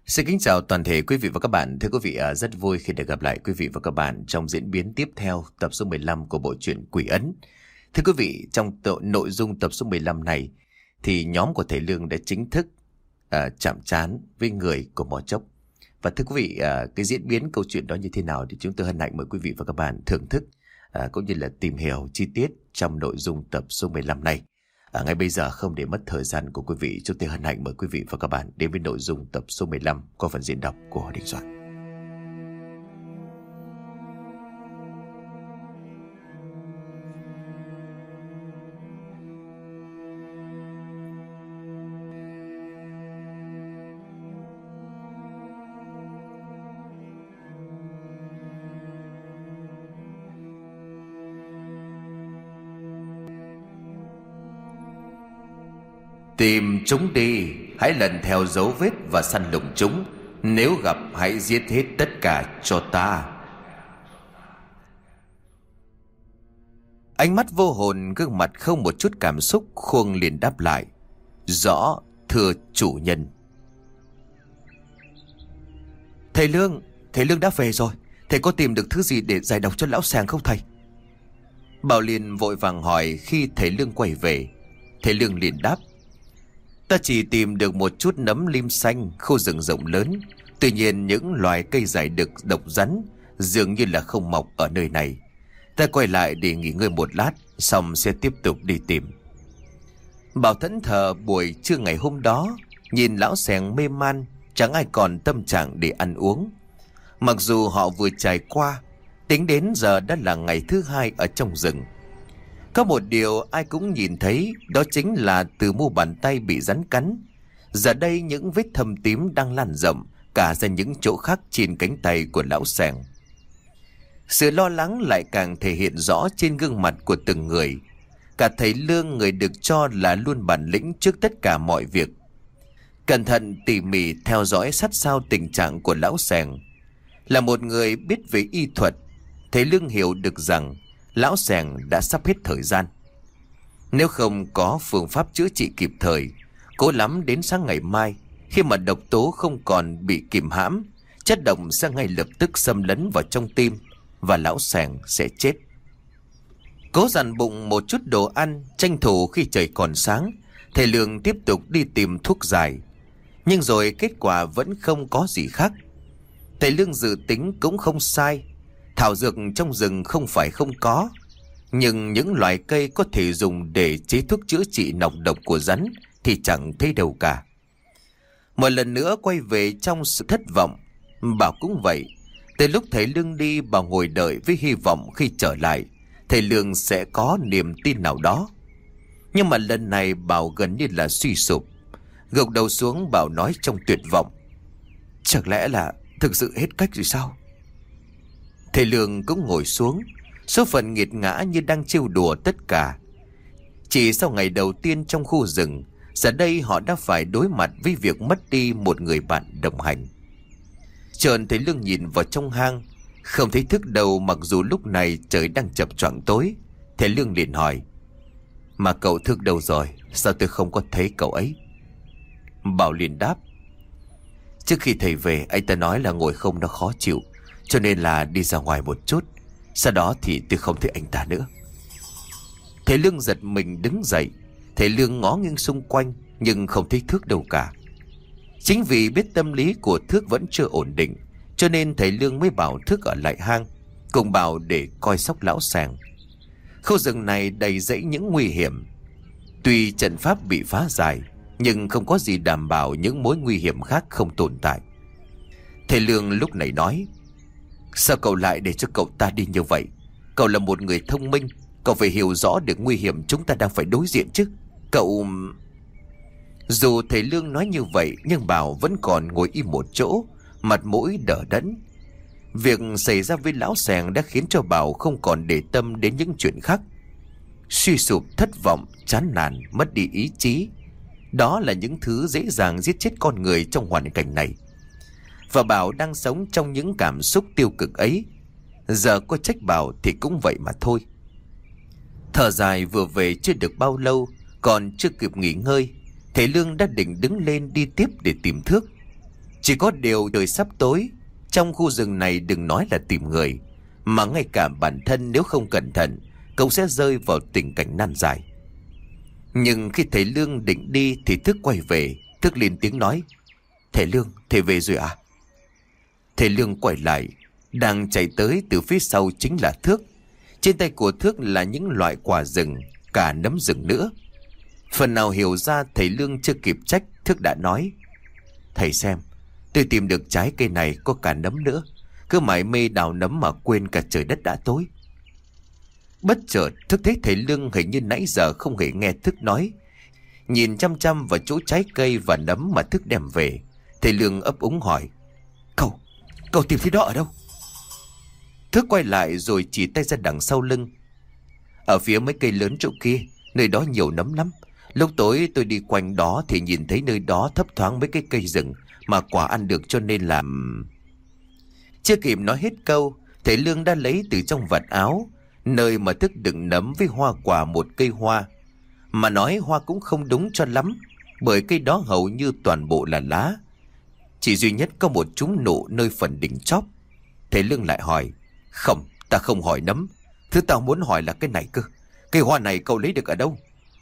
Xin kính chào toàn thể quý vị và các bạn. Thưa quý vị, rất vui khi được gặp lại quý vị và các bạn trong diễn biến tiếp theo tập số 15 của bộ truyện Quỷ Ấn. Thưa quý vị, trong nội dung tập số 15 này thì nhóm của thầy Lương đã chính thức chạm trán với người của Mỏ Chốc. Và thưa quý vị, cái diễn biến câu chuyện đó như thế nào thì chúng tôi hân hạnh mời quý vị và các bạn thưởng thức cũng như là tìm hiểu chi tiết trong nội dung tập số 15 này. Ngay bây giờ không để mất thời gian của quý vị, chúng tôi hân hạnh mời quý vị và các bạn đến với nội dung tập số 15 qua phần diễn đọc của Đình Soạn. Tìm chúng đi, hãy lần theo dấu vết và săn lùng chúng. Nếu gặp hãy giết hết tất cả cho ta. Ánh mắt vô hồn, gương mặt không một chút cảm xúc, Khuông liền đáp lại: Rõ, thưa chủ nhân. Thầy Lương đã về rồi. Thầy có tìm được thứ gì để giải độc cho lão Sàng không thầy? Bảo Liên vội vàng hỏi. Khi thầy Lương quay về, thầy Lương liền đáp: Ta chỉ tìm được một chút nấm lim xanh, khu rừng rộng lớn. Tuy nhiên những loài cây giải được độc rắn dường như là không mọc ở nơi này. Ta quay lại để nghỉ ngơi một lát, xong sẽ tiếp tục đi tìm. Bảo thẫn thờ buổi trưa ngày hôm đó, nhìn lão Sàng mê man, chẳng ai còn tâm trạng để ăn uống. Mặc dù họ vừa trải qua, tính đến giờ đã là ngày thứ hai ở trong rừng. Có một điều ai cũng nhìn thấy, đó chính là từ mu bàn tay bị rắn cắn, giờ đây những vết thâm tím đang lan rộng cả ra những chỗ khác trên cánh tay của lão Sàng. Sự lo lắng lại càng thể hiện rõ trên gương mặt của từng người. Cả thầy Lương, người được cho là luôn bản lĩnh trước tất cả mọi việc, cẩn thận tỉ mỉ theo dõi sát sao tình trạng của lão Sàng. Là một người biết về y thuật, thầy Lương hiểu được rằng lão Sàng đã sắp hết thời gian. Nếu không có phương pháp chữa trị kịp thời, cố lắm đến sáng ngày mai, khi mà độc tố không còn bị kìm hãm, chất độc sẽ ngay lập tức xâm lấn vào trong tim và lão Sàng sẽ chết. Cố dằn bụng một chút đồ ăn, tranh thủ khi trời còn sáng, thầy Lương tiếp tục đi tìm thuốc giải. Nhưng rồi kết quả vẫn không có gì khác. Thầy Lương dự tính cũng không sai. Thảo dược trong rừng không phải không có, nhưng những loài cây có thể dùng để chế thuốc chữa trị nọc độc của rắn thì chẳng thấy đâu cả. Một lần nữa quay về trong sự thất vọng. Bảo cũng vậy. Từ lúc thầy Lương đi, Bảo ngồi đợi với hy vọng khi trở lại thầy Lương sẽ có niềm tin nào đó. Nhưng mà lần này Bảo gần như là suy sụp. Gục đầu xuống, Bảo nói trong tuyệt vọng: Chẳng lẽ là thực sự hết cách rồi sao? Thầy Lương cũng ngồi xuống. Số phận nghiệt ngã như đang trêu đùa tất cả. Chỉ sau ngày đầu tiên trong khu rừng, giờ đây họ đã phải đối mặt với việc mất đi một người bạn đồng hành. Chợt thầy Lương nhìn vào trong hang, không thấy Thức đâu, mặc dù lúc này trời đang chập choạng tối. Thầy Lương liền hỏi: Mà cậu Thức đâu rồi? Sao tôi không có thấy cậu ấy? Bảo liền đáp: Trước khi thầy về, anh ta nói là ngồi không nó khó chịu, cho nên là đi ra ngoài một chút. Sau đó thì tôi không thấy anh ta nữa. Thầy Lương giật mình đứng dậy. Thầy Lương ngó nghiêng xung quanh nhưng không thấy Thước đâu cả. Chính vì biết tâm lý của Thước vẫn chưa ổn định, cho nên thầy Lương mới bảo Thước ở lại hang cùng Bảo để coi sóc lão Sàng. Khu rừng này đầy rẫy những nguy hiểm. Tuy trận pháp bị phá giải, nhưng không có gì đảm bảo những mối nguy hiểm khác không tồn tại. Thầy Lương lúc này nói: Sao cậu lại để cho cậu ta đi như vậy? Cậu là một người thông minh, cậu phải hiểu rõ được nguy hiểm chúng ta đang phải đối diện chứ. Cậu... Dù thầy Lương nói như vậy, nhưng Bảo vẫn còn ngồi im một chỗ, mặt mũi đờ đẫn. Việc xảy ra với lão Sàng đã khiến cho Bảo không còn để tâm đến những chuyện khác. Suy sụp, thất vọng, chán nản, mất đi ý chí, đó là những thứ dễ dàng giết chết con người trong hoàn cảnh này. Và Bảo đang sống trong những cảm xúc tiêu cực ấy. Giờ có trách Bảo thì cũng vậy mà thôi. Thở dài vừa về chưa được bao lâu, còn chưa kịp nghỉ ngơi, thầy Lương đã định đứng lên đi tiếp để tìm Thước. Chỉ có điều trời sắp tối, trong khu rừng này đừng nói là tìm người, mà ngay cả bản thân nếu không cẩn thận, cậu sẽ rơi vào tình cảnh nan giải. Nhưng khi thầy Lương định đi thì Thức quay về. Thức lên tiếng nói: "Thầy Lương, thầy về rồi à?" Thầy Lương quay lại, đang chạy tới từ phía sau chính là Thước. Trên tay của Thước là những loại quả rừng, cả nấm rừng nữa. Phần nào hiểu ra thầy Lương chưa kịp trách, Thước đã nói: "Thầy xem, tôi tìm được trái cây này có cả nấm nữa. Cứ mải mê đào nấm mà quên cả trời đất đã tối." Bất chợt Thức thấy thầy Lương hình như nãy giờ không hề nghe Thức nói, nhìn chăm chăm vào chỗ trái cây và nấm mà Thức đem về. Thầy Lương ấp úng hỏi: Cậu tìm thấy đó ở đâu?" Thức quay lại rồi chỉ tay ra đằng sau lưng: "Ở phía mấy cây lớn chỗ kia, nơi đó nhiều nấm lắm. Lúc tối tôi đi quanh đó thì nhìn thấy nơi đó thấp thoáng mấy cái cây rừng mà quả ăn được, cho nên làm..." Chưa kịp nói hết câu, thầy Lương đã lấy từ trong vạt áo, nơi mà Thức đựng nấm với hoa quả, một cây hoa. Mà nói hoa cũng không đúng cho lắm, bởi cây đó hầu như toàn bộ là lá, chỉ duy nhất có một chúm nụ nơi phần đỉnh chóp. Thầy Lương lại hỏi: "Không, ta không hỏi nấm. Thứ tao muốn hỏi là cái này cơ. Cây hoa này cậu lấy được ở đâu?"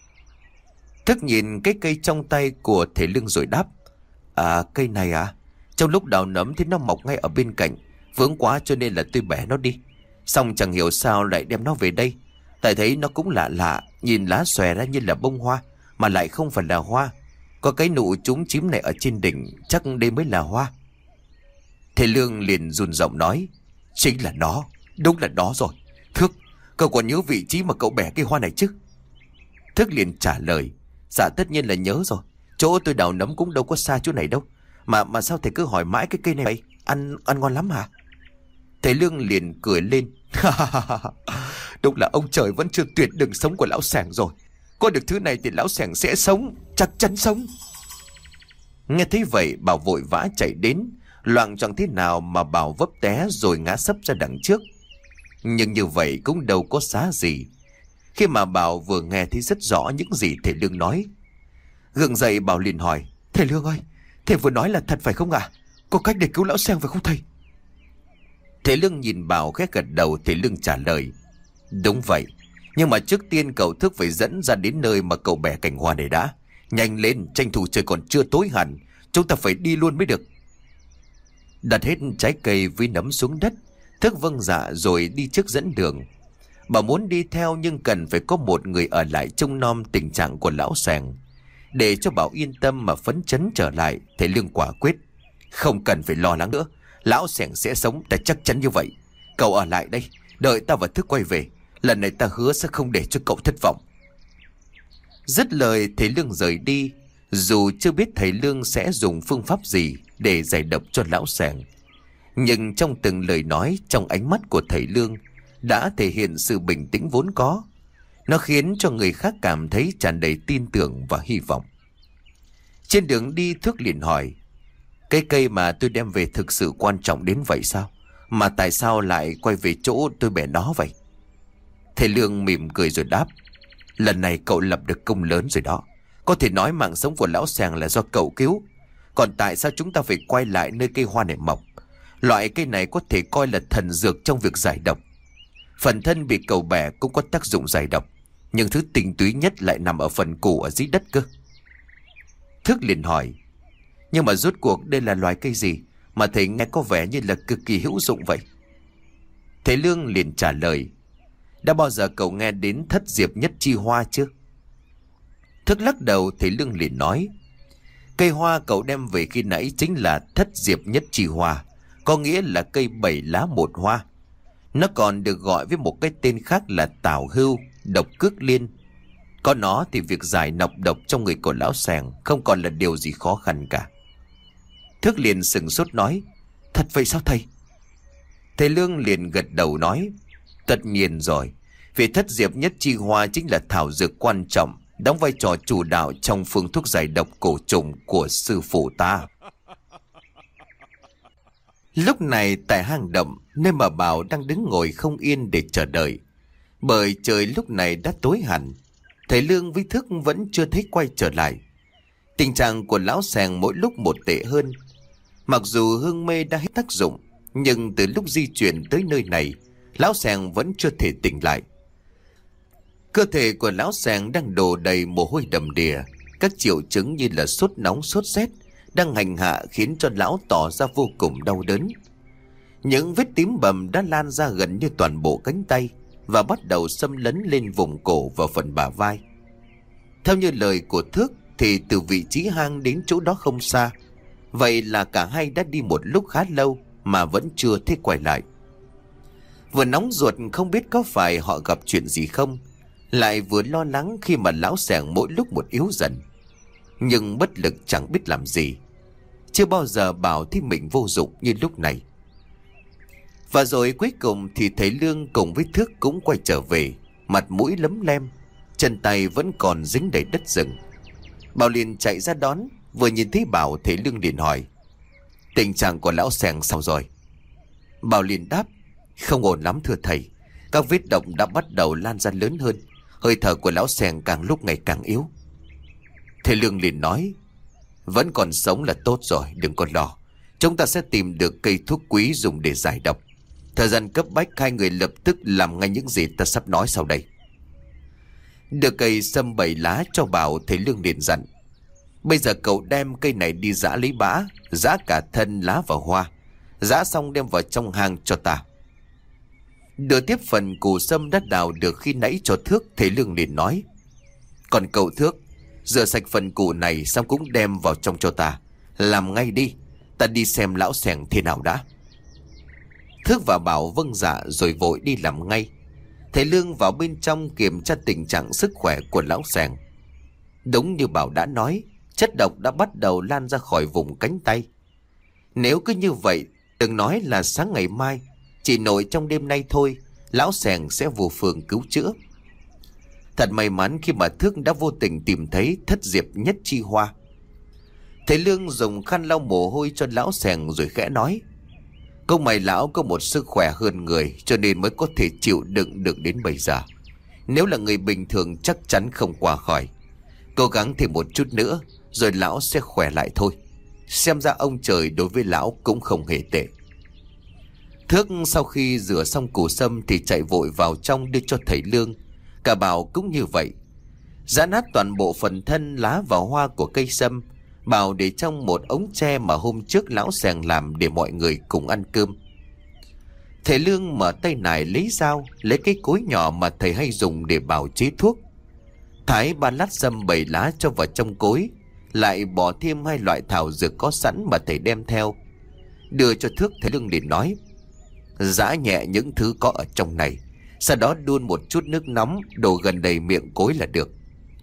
Thức nhìn cái cây trong tay của thầy Lương rồi đáp: "À, cây này à? Trong lúc đào nấm thì nó mọc ngay ở bên cạnh, vướng quá cho nên là tôi bẻ nó đi. Xong chẳng hiểu sao lại đem nó về đây. Tại thấy nó cũng lạ lạ, nhìn lá xòe ra như là bông hoa, mà lại không phải là hoa. Có cái nụ chúm chím này ở trên đỉnh, chắc đây mới là hoa." Thầy Lương liền run giọng nói: "Chính là nó, đúng là nó rồi. Thức, cậu còn nhớ vị trí mà cậu bẻ cái hoa này chứ?" Thức liền trả lời: "Dạ tất nhiên là nhớ rồi. Chỗ tôi đào nấm cũng đâu có xa chỗ này đâu. Mà sao thầy cứ hỏi mãi cái cây này vậy? Ăn ngon lắm hả?" Thầy Lương liền cười lên: "Đúng là ông trời vẫn chưa tuyệt đường sống của lão Sẻng rồi. Có được thứ này thì lão Sẻng sẽ sống, chắc chắn sống." Nghe thấy vậy, Bảo vội vã chạy đến, loạng choạng thế nào mà Bảo vấp té rồi ngã sấp ra đằng trước. Nhưng như vậy cũng đâu có xá gì, khi mà Bảo vừa nghe thấy rất rõ những gì thầy Lương nói. Gượng dậy, Bảo liền hỏi: "Thầy Lương ơi, thầy vừa nói là thật phải không ạ? Có cách để cứu lão Sẻng phải không thầy?" Thầy Lương nhìn Bảo khẽ gật đầu. Thầy Lương trả lời: "Đúng vậy, nhưng mà trước tiên cậu Thức phải dẫn ra đến nơi mà cậu bẻ cành hoa này đã. Nhanh lên, tranh thủ trời còn chưa tối hẳn, chúng ta phải đi luôn mới được." Đặt hết trái cây với nấm xuống đất, Thức vâng dạ rồi đi trước dẫn đường. Bảo muốn đi theo nhưng cần phải có một người ở lại trông nom tình trạng của lão Sẻng. Để cho Bảo yên tâm mà phấn chấn trở lại, thầy Lương quả quyết: "Không cần phải lo lắng nữa, lão Sẻng sẽ sống, ta chắc chắn như vậy. Cậu ở lại đây, đợi ta và Thức quay về. Lần này ta hứa sẽ không để cho cậu thất vọng." Dứt lời, thầy Lương rời đi. Dù chưa biết thầy Lương sẽ dùng phương pháp gì để giải độc cho lão Sẻng, nhưng trong từng lời nói, trong ánh mắt của thầy Lương đã thể hiện sự bình tĩnh vốn có. Nó khiến cho người khác cảm thấy tràn đầy tin tưởng và hy vọng. Trên đường đi, Thức liền hỏi: "Cái cây mà tôi đem về thực sự quan trọng đến vậy sao? Mà tại sao lại quay về chỗ tôi bẻ nó vậy?" Thầy Lương mỉm cười rồi đáp: "Lần này cậu lập được công lớn rồi đó. Có thể nói mạng sống của lão Sẻng là do cậu cứu. Còn tại sao chúng ta phải quay lại nơi cây hoa này mọc? Loại cây này có thể coi là thần dược trong việc giải độc. Phần thân bị cậu bẻ cũng có tác dụng giải độc, nhưng thứ tinh túy nhất lại nằm ở phần củ ở dưới đất cơ." Thức liền hỏi: "Nhưng mà rốt cuộc đây là loài cây gì mà thầy nghe có vẻ như là cực kỳ hữu dụng vậy?" Thầy Lương liền trả lời: "Đã bao giờ cậu nghe đến thất diệp nhất chi hoa chưa?" Thức lắc đầu. Thầy Lương liền nói: "Cây hoa cậu đem về khi nãy chính là thất diệp nhất chi hoa, có nghĩa là cây 7 lá một hoa. Nó còn được gọi với một cái tên khác là tảo hưu, độc cước liên. Có nó thì việc giải nọc độc trong người của lão Sẻng không còn là điều gì khó khăn cả." Thức liền sừng sốt nói: "Thật vậy sao thầy?" Thầy Lương liền gật đầu nói: "Tất nhiên rồi, vì thất diệp nhất chi hoa chính là thảo dược quan trọng, đóng vai trò chủ đạo trong phương thuốc giải độc cổ trùng của sư phụ ta." Lúc này tại hang động, nơi mà Bảo đang đứng ngồi không yên để chờ đợi, bởi trời lúc này đã tối hẳn. Thầy Lương với Thức vẫn chưa thấy quay trở lại. Tình trạng của lão Sẻng mỗi lúc một tệ hơn. Mặc dù hương mê đã hết tác dụng, nhưng từ lúc di chuyển tới nơi này, lão Sàng vẫn chưa thể tỉnh lại. Cơ thể của lão Sàng đang đổ đầy mồ hôi đầm đìa. Các triệu chứng như là sốt nóng, sốt rét đang hành hạ khiến cho lão tỏ ra vô cùng đau đớn. Những vết tím bầm đã lan ra gần như toàn bộ cánh tay và bắt đầu xâm lấn lên vùng cổ và phần bả vai. Theo như lời của Thước thì từ vị trí hang đến chỗ đó không xa. Vậy là cả hai đã đi một lúc khá lâu mà vẫn chưa thấy quay lại. Vừa nóng ruột không biết có phải họ gặp chuyện gì không, lại vừa lo lắng khi mà lão Sàng mỗi lúc một yếu dần. Nhưng bất lực chẳng biết làm gì. Chưa bao giờ bảo thấy mình vô dụng như lúc này. Và rồi cuối cùng thì thầy Lương cùng với Thước cũng quay trở về, mặt mũi lấm lem, chân tay vẫn còn dính đầy đất rừng. Bảo liền chạy ra đón. Vừa nhìn thấy Bảo, thầy Lương liền hỏi: tình trạng của lão Sàng sao rồi? Bảo liền đáp: không ổn lắm thưa thầy. Các vết động đã bắt đầu lan ra lớn hơn. Hơi thở của lão Sàng càng lúc ngày càng yếu. Thầy Lương liền nói: vẫn còn sống là tốt rồi, đừng có lo. Chúng ta sẽ tìm được cây thuốc quý dùng để giải độc. Thời gian cấp bách, hai người lập tức làm ngay những gì ta sắp nói sau đây. Được cây sâm 7 lá cho Bảo, thầy Lương liền dặn: bây giờ cậu đem cây này đi giã lấy bã, giã cả thân lá và hoa. Giã xong đem vào trong hang cho ta. Đưa tiếp phần củ sâm đã đào được khi nãy cho Thước, thầy Lương liền nói: còn cậu Thước, rửa sạch phần củ này xong cũng đem vào trong cho ta. Làm ngay đi, ta đi xem lão Sàng thế nào đã. Thước và Bảo vâng dạ rồi vội đi làm ngay. Thầy Lương vào bên trong kiểm tra tình trạng sức khỏe của lão Sàng. Đúng như Bảo đã nói, chất độc đã bắt đầu lan ra khỏi vùng cánh tay. Nếu cứ như vậy, đừng nói là sáng ngày mai, chỉ nội trong đêm nay thôi, lão Sàng sẽ vô phương cứu chữa. Thật may mắn khi mà Thước đã vô tình tìm thấy thất diệp nhất chi hoa. Thầy Lương dùng khăn lau mồ hôi cho lão Sàng rồi khẽ nói: công mày lão có một sức khỏe hơn người, cho nên mới có thể chịu đựng được đến bây giờ. Nếu là người bình thường chắc chắn không qua khỏi. Cố gắng thêm một chút nữa rồi lão sẽ khỏe lại thôi. Xem ra ông trời đối với lão cũng không hề tệ. Thước sau khi rửa xong củ sâm thì chạy vội vào trong đưa cho thầy Lương. Cả Bảo cũng như vậy. Giã nát toàn bộ phần thân, lá và hoa của cây sâm. Bảo để trong một ống tre mà hôm trước lão Sàng làm để mọi người cùng ăn cơm. Thầy Lương mở tay nải lấy dao, lấy cái cối nhỏ mà thầy hay dùng để bào chế thuốc. Thái 3 lát sâm 7 lá cho vào trong cối, lại bỏ thêm 2 loại thảo dược có sẵn mà thầy đem theo. Đưa cho Thước, thầy Lương liền nói: giã nhẹ những thứ có ở trong này, sau đó đun một chút nước nóng đổ gần đầy miệng cối là được.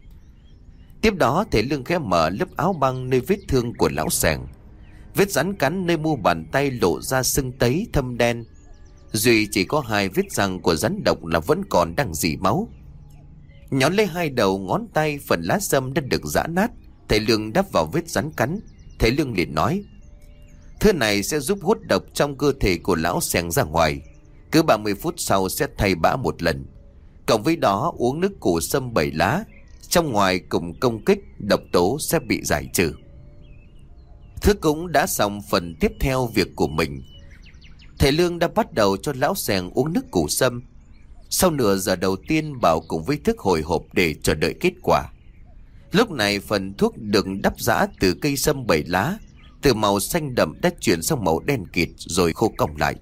Tiếp đó thầy Lương khẽ mở lớp áo băng nơi vết thương của lão Sàng. Vết rắn cắn nơi mu bàn tay lộ ra sưng tấy thâm đen. Duy chỉ có 2 vết răng của rắn độc là vẫn còn đang rỉ máu. Nhón lấy 2 đầu ngón tay phần lá sâm đã được giã nát, thầy Lương đắp vào vết rắn cắn. Thầy Lương liền nói: thứ này sẽ giúp hút độc trong cơ thể của lão Sàng ra ngoài. Cứ 30 phút sau sẽ thay bã một lần. Cộng với đó uống nước củ sâm 7 lá, trong ngoài cùng công kích, độc tố sẽ bị giải trừ. Thước cũng đã xong phần tiếp theo việc của mình. Thầy Lương đã bắt đầu cho lão Sàng uống nước củ sâm. Sau nửa giờ đầu tiên, Bảo cùng với Thước hồi hộp để chờ đợi kết quả. Lúc này phần thuốc được đắp giã từ cây sâm 7 lá, từ màu xanh đậm đã chuyển sang màu đen kịt rồi khô cong lại.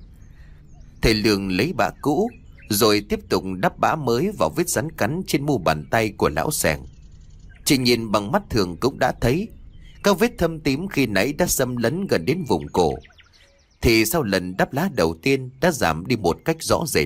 Thầy Lương lấy bã cũ rồi tiếp tục đắp bã mới vào vết rắn cắn trên mu bàn tay của lão Sàng. Chỉ nhìn bằng mắt thường cũng đã thấy các vết thâm tím khi nãy đã xâm lấn gần đến vùng cổ, thì sau lần đắp lá đầu tiên đã giảm đi một cách rõ rệt.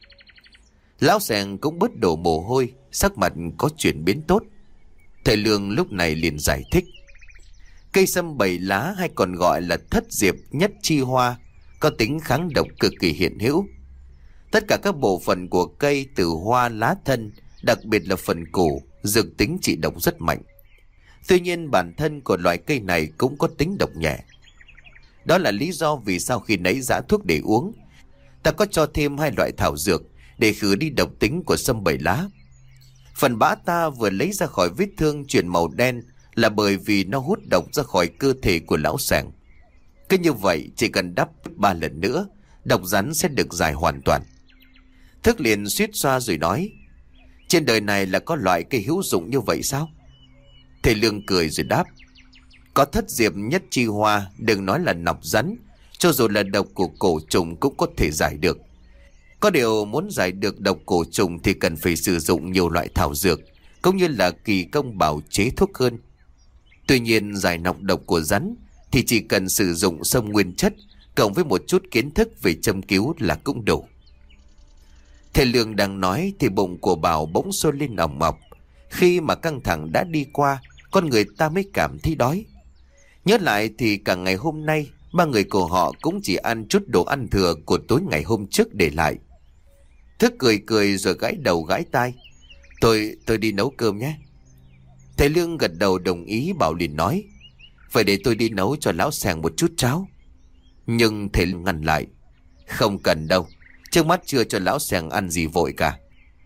Lão Sàng cũng bớt đổ mồ hôi, sắc mặt có chuyển biến tốt. Thầy Lương lúc này liền giải thích: cây sâm 7 lá hay còn gọi là thất diệp nhất chi hoa có tính kháng độc cực kỳ hiện hữu. Tất cả các bộ phận của cây từ hoa, lá, thân, đặc biệt là phần củ, dược tính trị độc rất mạnh. Tuy nhiên bản thân của loại cây này cũng có tính độc nhẹ. Đó là lý do vì sao khi nãy giã thuốc để uống, ta có cho thêm 2 loại thảo dược để khử đi độc tính của sâm 7 lá. Phần bã ta vừa lấy ra khỏi vết thương chuyển màu đen là bởi vì nó hút độc ra khỏi cơ thể của lão Sàng. Cứ như vậy chỉ cần đắp 3 lần nữa, độc rắn sẽ được giải hoàn toàn. Thức liền suýt xoa rồi nói: trên đời này là có loại cây hữu dụng như vậy sao? Thầy Lương cười rồi đáp: có thất diệp nhất chi hoa, đừng nói là nọc rắn, cho dù là độc của cổ trùng cũng có thể giải được. Có điều muốn giải được độc cổ trùng thì cần phải sử dụng nhiều loại thảo dược, cũng như là kỳ công bào chế thuốc hơn. Tuy nhiên giải nọc độc của rắn thì chỉ cần sử dụng xông nguyên chất cộng với một chút kiến thức về châm cứu là cũng đủ. Thầy Lương đang nói thì bụng của Bảo bỗng sôi lên ỏng ọc. Khi mà căng thẳng đã đi qua, con người ta mới cảm thấy đói. Nhớ lại thì cả ngày hôm nay 3 người của họ cũng chỉ ăn chút đồ ăn thừa của tối ngày hôm trước để lại. Thức cười cười rồi gãi đầu gãi tai: Tôi đi nấu cơm nhé. Thầy Lương gật đầu đồng ý. Bảo liền nói: vậy để tôi đi nấu cho lão Sàng một chút cháo. Nhưng thầy ngăn lại: không cần đâu, trước mắt chưa cho lão Sàng ăn gì vội cả.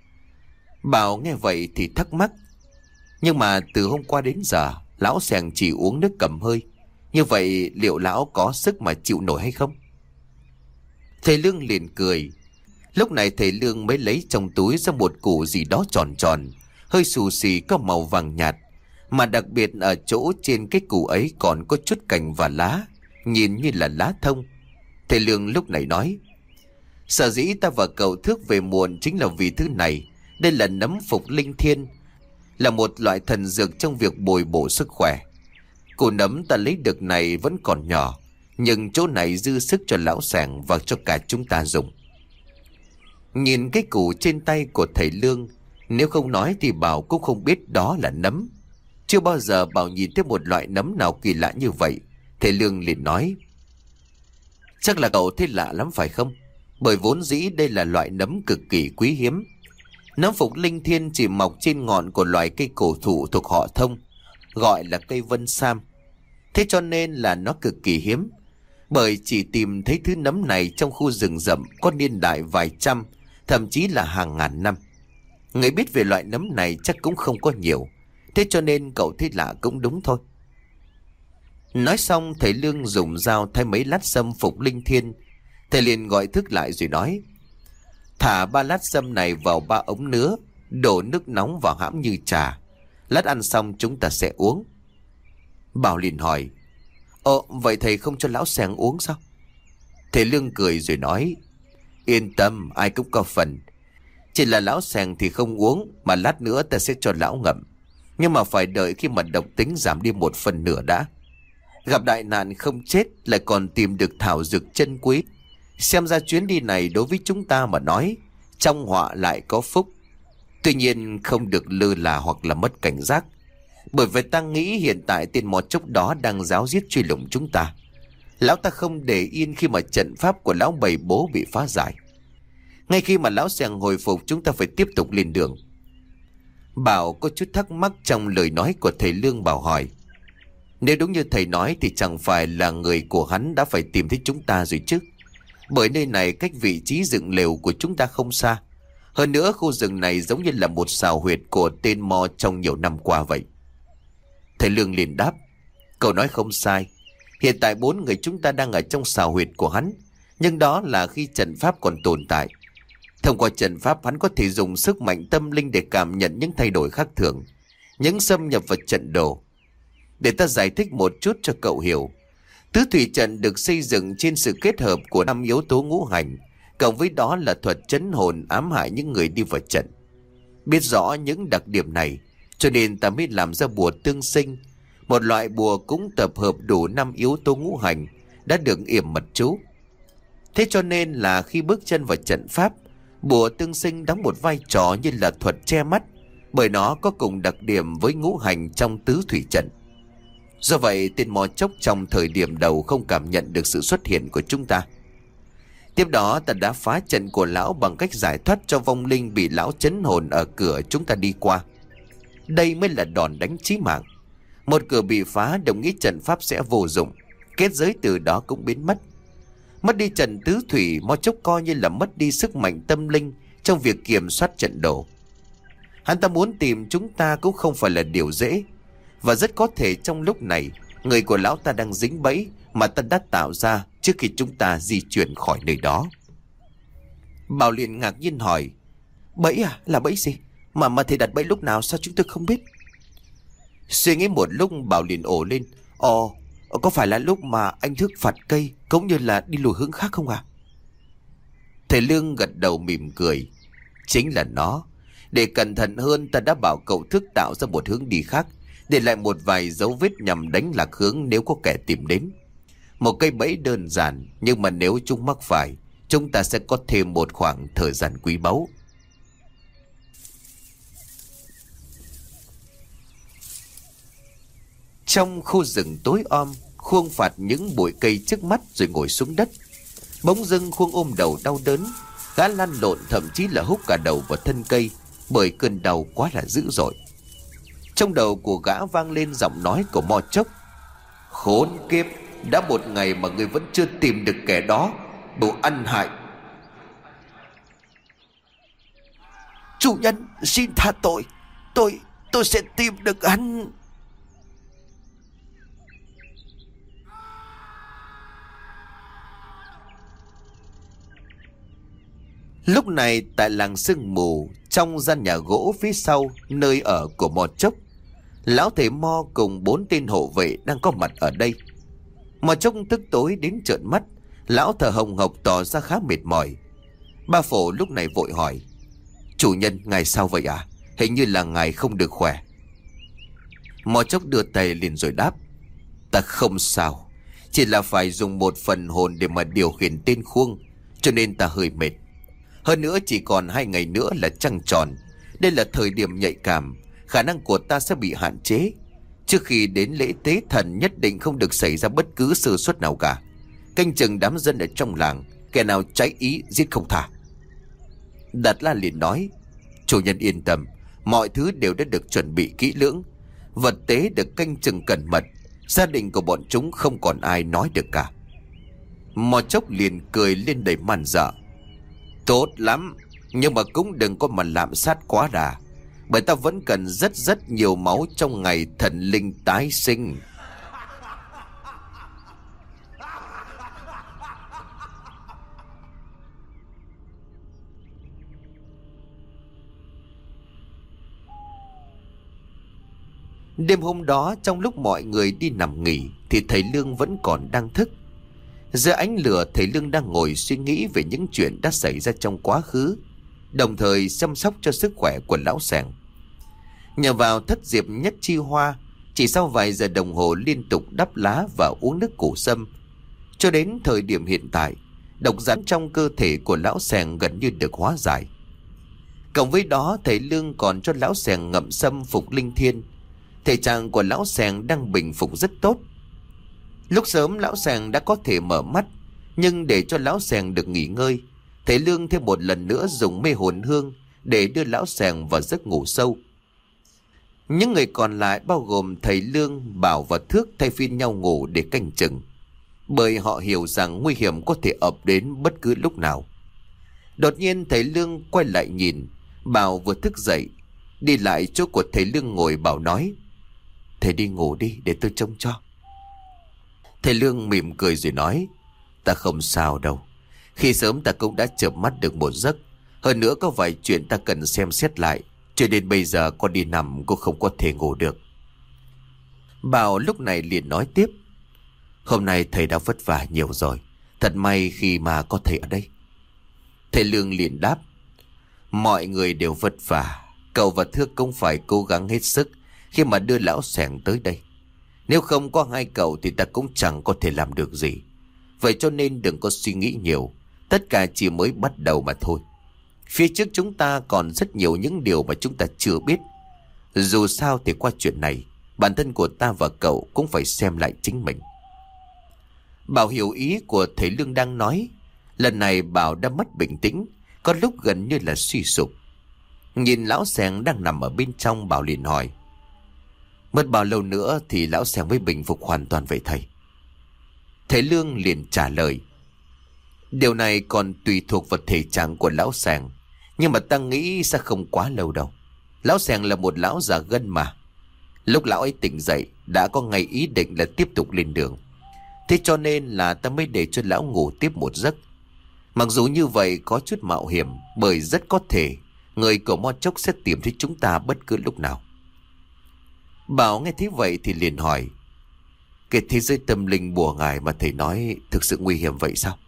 Bảo nghe vậy thì thắc mắc: nhưng mà từ hôm qua đến giờ lão Sàng chỉ uống nước cầm hơi, như vậy liệu lão có sức mà chịu nổi hay không? Thầy Lương liền cười. Lúc này thầy Lương mới lấy trong túi ra một củ gì đó tròn tròn, hơi xù xì, có màu vàng nhạt, mà đặc biệt ở chỗ trên cái củ ấy còn có chút cành và lá, nhìn như là lá thông. Thầy Lương lúc này nói: sở dĩ ta và cậu Thước về muộn chính là vì thứ này. Đây là nấm phục linh thiên, là một loại thần dược trong việc bồi bổ sức khỏe. Củ nấm ta lấy được này vẫn còn nhỏ, nhưng chỗ này dư sức cho lão Sàng và cho cả chúng ta dùng. Nhìn cái củ trên tay của thầy Lương, nếu không nói thì Bảo cũng không biết đó là nấm. Chưa bao giờ Bảo nhìn thấy một loại nấm nào kỳ lạ như vậy. Thầy Lương liền nói: chắc là cậu thấy lạ lắm phải không? Bởi vốn dĩ đây là loại nấm cực kỳ quý hiếm. Nấm phục linh thiên chỉ mọc trên ngọn của loài cây cổ thụ thuộc họ Thông, gọi là cây vân sam. Thế cho nên là nó cực kỳ hiếm, bởi chỉ tìm thấy thứ nấm này trong khu rừng rậm có niên đại vài trăm, thậm chí là hàng ngàn năm. Người biết về loại nấm này chắc cũng không có nhiều, thế cho nên cậu thấy lạ cũng đúng thôi. Nói xong thầy Lương dùng dao thay mấy lát sâm phục linh thiên. Thầy liền gọi Thức lại rồi nói: thả 3 lát sâm này vào 3 ống nứa, đổ nước nóng vào hãm như trà. Lát ăn xong chúng ta sẽ uống. Bảo liền hỏi: vậy thầy không cho lão Sàng uống sao? Thầy Lương cười rồi nói: yên tâm, ai cũng có phần. Chỉ là lão Sàng thì không uống, mà lát nữa ta sẽ cho lão ngậm. Nhưng mà phải đợi khi mà độc tính giảm đi 1/2 đã. Gặp đại nạn không chết, lại còn tìm được thảo dược chân quý. Xem ra chuyến đi này đối với chúng ta mà nói, trong họa lại có phúc. Tuy nhiên không được lơ là hoặc là mất cảnh giác, bởi vì ta nghĩ hiện tại tên mò chốc đó đang giáo giết truy lùng chúng ta. Lão ta không để yên khi mà trận pháp của lão Bảy Bố bị phá giải. Ngay khi mà lão Sàng hồi phục, chúng ta phải tiếp tục lên đường. Bảo có chút thắc mắc trong lời nói của thầy Lương. Bảo hỏi: nếu đúng như thầy nói thì chẳng phải là người của hắn đã phải tìm thấy chúng ta rồi chứ? Bởi nơi này cách vị trí dựng lều của chúng ta không xa. Hơn nữa khu rừng này giống như là một sào huyệt của tên Mo trong nhiều năm qua vậy. Thầy Lương liền đáp: cậu nói không sai. Hiện tại 4 người chúng ta đang ở trong sào huyệt của hắn, nhưng đó là khi trận pháp còn tồn tại. Thông qua trận pháp, hắn có thể dùng sức mạnh tâm linh để cảm nhận những thay đổi khác thường, những xâm nhập vào trận đồ. Để ta giải thích một chút cho cậu hiểu. Tứ thủy trận được xây dựng trên sự kết hợp của 5 yếu tố ngũ hành, cộng với đó là thuật trấn hồn ám hại những người đi vào trận. Biết rõ những đặc điểm này, cho nên ta mới làm ra bùa tương sinh, một loại bùa cũng tập hợp đủ 5 yếu tố ngũ hành đã được yểm mật chú. Thế cho nên là khi bước chân vào trận pháp, bùa tương sinh đóng một vai trò như là thuật che mắt, bởi nó có cùng đặc điểm với ngũ hành trong tứ thủy trận. Do vậy tên mò chốc trong thời điểm đầu không cảm nhận được sự xuất hiện của chúng ta. Tiếp đó ta đã phá trận của lão bằng cách giải thoát cho vong linh bị lão trấn hồn ở cửa chúng ta đi qua. Đây mới là đòn đánh chí mạng. Một cửa bị phá đồng nghĩa trận pháp sẽ vô dụng, kết giới từ đó cũng biến mất. Mất đi trận tứ thủy, mò chốc coi như là mất đi sức mạnh tâm linh trong việc kiểm soát trận đồ. Hắn ta muốn tìm chúng ta cũng không phải là điều dễ, và rất có thể trong lúc này người của lão ta đang dính bẫy mà ta đã tạo ra trước khi chúng ta di chuyển khỏi nơi đó. Bảo liền ngạc nhiên hỏi: Bẫy à? Là bẫy gì? Mà thầy đặt bẫy lúc nào, sao chúng tôi không biết? Suy nghĩ một lúc, Bảo liền ồ lên: Có phải là lúc mà anh Thức phạt cây cũng như là đi lùi hướng khác không à? Thầy Lương gật đầu mỉm cười: Chính là nó. Để cẩn thận hơn, ta đã bảo cậu Thức tạo ra một hướng đi khác, để lại một vài dấu vết nhằm đánh lạc hướng nếu có kẻ tìm đến. Một cây bẫy đơn giản, nhưng mà nếu chúng mắc phải, chúng ta sẽ có thêm một khoảng thời gian quý báu. Trong khu rừng tối om, Khuông phạt những bụi cây trước mắt rồi ngồi xuống đất. Bỗng dưng Khuông ôm đầu đau đớn. Gã lăn lộn, thậm chí là húc cả đầu vào thân cây, bởi cơn đau quá là dữ dội. Trong đầu của gã vang lên giọng nói của Mo Chốc: Khốn kiếp, đã một ngày mà ngươi vẫn chưa tìm được kẻ đó, đồ ăn hại. Chủ nhân, xin tha tội. Tôi sẽ tìm được hắn. Lúc này tại làng Sương Mù, trong gian nhà gỗ phía sau nơi ở của Mo Chốc, lão thầy Mo cùng 4 tên hộ vệ đang có mặt ở đây. Mo Chốc tức tối đến trợn mắt, lão thở hồng hộc tỏ ra khá mệt mỏi. Ba Phổ lúc này vội hỏi: Chủ nhân, ngài sao vậy à? Hình như là ngài không được khỏe. Mo Chốc đưa tay liền rồi đáp: Ta không sao, chỉ là phải dùng một phần hồn để mà điều khiển tên Khuông, cho nên ta hơi mệt. Hơn nữa chỉ còn 2 ngày nữa là trăng tròn. Đây là thời điểm nhạy cảm, khả năng của ta sẽ bị hạn chế. Trước khi đến lễ tế thần nhất định không được xảy ra bất cứ sơ suất nào cả. Canh chừng đám dân ở trong làng, kẻ nào trái ý giết không tha. Đạt La liền nói: Chủ nhân yên tâm, mọi thứ đều đã được chuẩn bị kỹ lưỡng, vật tế được canh chừng cẩn mật, gia đình của bọn chúng không còn ai nói được cả. Mo Chốc liền cười lên đầy man dợ: Tốt lắm, nhưng mà cũng đừng có mà lạm sát quá đà, bởi ta vẫn cần rất nhiều máu trong ngày thần linh tái sinh. Đêm hôm đó, trong lúc mọi người đi nằm nghỉ thì thầy Lương vẫn còn đang thức. Giữa ánh lửa, thầy Lương đang ngồi suy nghĩ về những chuyện đã xảy ra trong quá khứ, đồng thời chăm sóc cho sức khỏe của lão Sẻng. Nhờ vào thất diệp nhất chi hoa, chỉ sau vài giờ đồng hồ liên tục đắp lá và uống nước củ sâm, cho đến thời điểm hiện tại, độc rắn trong cơ thể của lão Sẻng gần như được hóa giải. Cộng với đó, thầy Lương còn cho lão Sẻng ngậm sâm phục linh thiên. Thể trạng của lão Sẻng đang bình phục rất tốt. Lúc sớm lão Sẻng đã có thể mở mắt, nhưng để cho lão Sẻng được nghỉ ngơi, thầy Lương thêm một lần nữa dùng mê hồn hương để đưa lão Sẻng vào giấc ngủ sâu. Những người còn lại bao gồm thầy Lương, Bảo và Thước thay phiên nhau ngủ để canh chừng, bởi họ hiểu rằng nguy hiểm có thể ập đến bất cứ lúc nào. Đột nhiên thầy Lương quay lại nhìn, Bảo vừa thức dậy, đi lại chỗ của thầy Lương ngồi. Bảo nói: Thầy đi ngủ đi, để tôi trông cho. Thầy Lương mỉm cười rồi nói: Ta không sao đâu, khi sớm ta cũng đã chợp mắt được một giấc. Hơn nữa có vài chuyện ta cần xem xét lại, cho nên bây giờ con đi nằm cũng không có thể ngủ được. Bảo lúc này liền nói tiếp: Hôm nay thầy đã vất vả nhiều rồi, thật may khi mà có thầy ở đây. Thầy Lương liền đáp: Mọi người đều vất vả, cậu và Thước cũng phải cố gắng hết sức khi mà đưa lão Sẻng tới đây. Nếu không có hai cậu thì ta cũng chẳng có thể làm được gì. Vậy cho nên đừng có suy nghĩ nhiều, tất cả chỉ mới bắt đầu mà thôi. Phía trước chúng ta còn rất nhiều những điều mà chúng ta chưa biết. Dù sao thì qua chuyện này, bản thân của ta và cậu cũng phải xem lại chính mình. Bảo hiểu ý của thầy Lương đang nói. Lần này Bảo đã mất bình tĩnh, có lúc gần như là suy sụp. Nhìn lão Sẻng đang nằm ở bên trong, Bảo liền hỏi: Mất bao lâu nữa thì lão Sẻng mới bình phục hoàn toàn vậy thầy? Thầy Lương liền trả lời: Điều này còn tùy thuộc vào thể trạng của lão Sẻng, nhưng mà ta nghĩ sẽ không quá lâu đâu. Lão Sẻng là một lão già gân mà. Lúc lão ấy tỉnh dậy đã có ngay ý định là tiếp tục lên đường. Thế cho nên là ta mới để cho lão ngủ tiếp một giấc. Mặc dù như vậy có chút mạo hiểm, bởi rất có thể người của Mo Chốc sẽ tìm thấy chúng ta bất cứ lúc nào. Bảo nghe thế vậy thì liền hỏi: cái thế giới tâm linh bùa ngải mà thầy nói thực sự nguy hiểm vậy sao?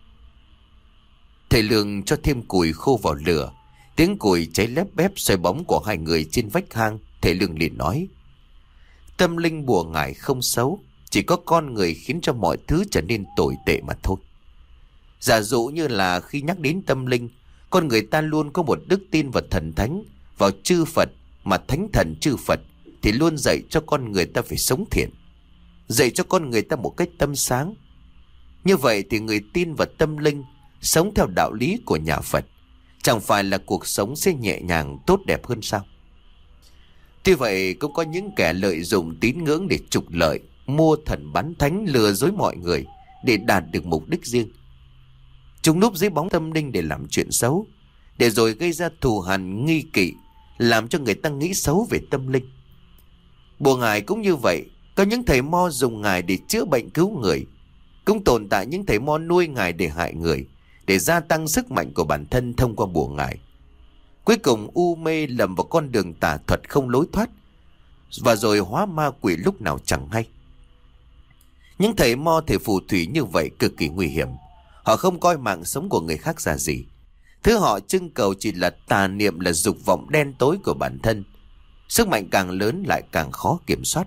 Thầy Lương cho thêm củi khô vào lửa. Tiếng củi cháy lép bép xoay bóng của hai người trên vách hang. Thầy Lương liền nói: tâm linh bùa ngải không xấu, chỉ có con người khiến cho mọi thứ trở nên tồi tệ mà thôi. Giả dụ như là khi nhắc đến tâm linh, con người ta luôn có một đức tin vào thần thánh, vào chư Phật, mà thánh thần chư Phật thì luôn dạy cho con người ta phải sống thiện, dạy cho con người ta một cách tâm sáng. Như vậy thì người tin vào tâm linh, sống theo đạo lý của nhà Phật, chẳng phải là cuộc sống sẽ nhẹ nhàng tốt đẹp hơn sao? Tuy vậy cũng có những kẻ lợi dụng tín ngưỡng để trục lợi, mua thần bán thánh, lừa dối mọi người để đạt được mục đích riêng. Chúng núp dưới bóng tâm linh để làm chuyện xấu, để rồi gây ra thù hằn nghi kỵ, làm cho người ta nghĩ xấu về tâm linh. Bùa ngải cũng như vậy, có những thầy mo dùng ngải để chữa bệnh cứu người, cũng tồn tại những thầy mo nuôi ngải để hại người, để gia tăng sức mạnh của bản thân thông qua bùa ngải. Cuối cùng u mê lầm vào con đường tà thuật không lối thoát, và rồi hóa ma quỷ lúc nào chẳng hay. Những thầy mo thầy phù thủy như vậy cực kỳ nguy hiểm. Họ không coi mạng sống của người khác ra gì. Thứ họ trưng cầu chỉ là tà niệm, là dục vọng đen tối của bản thân. Sức mạnh càng lớn lại càng khó kiểm soát.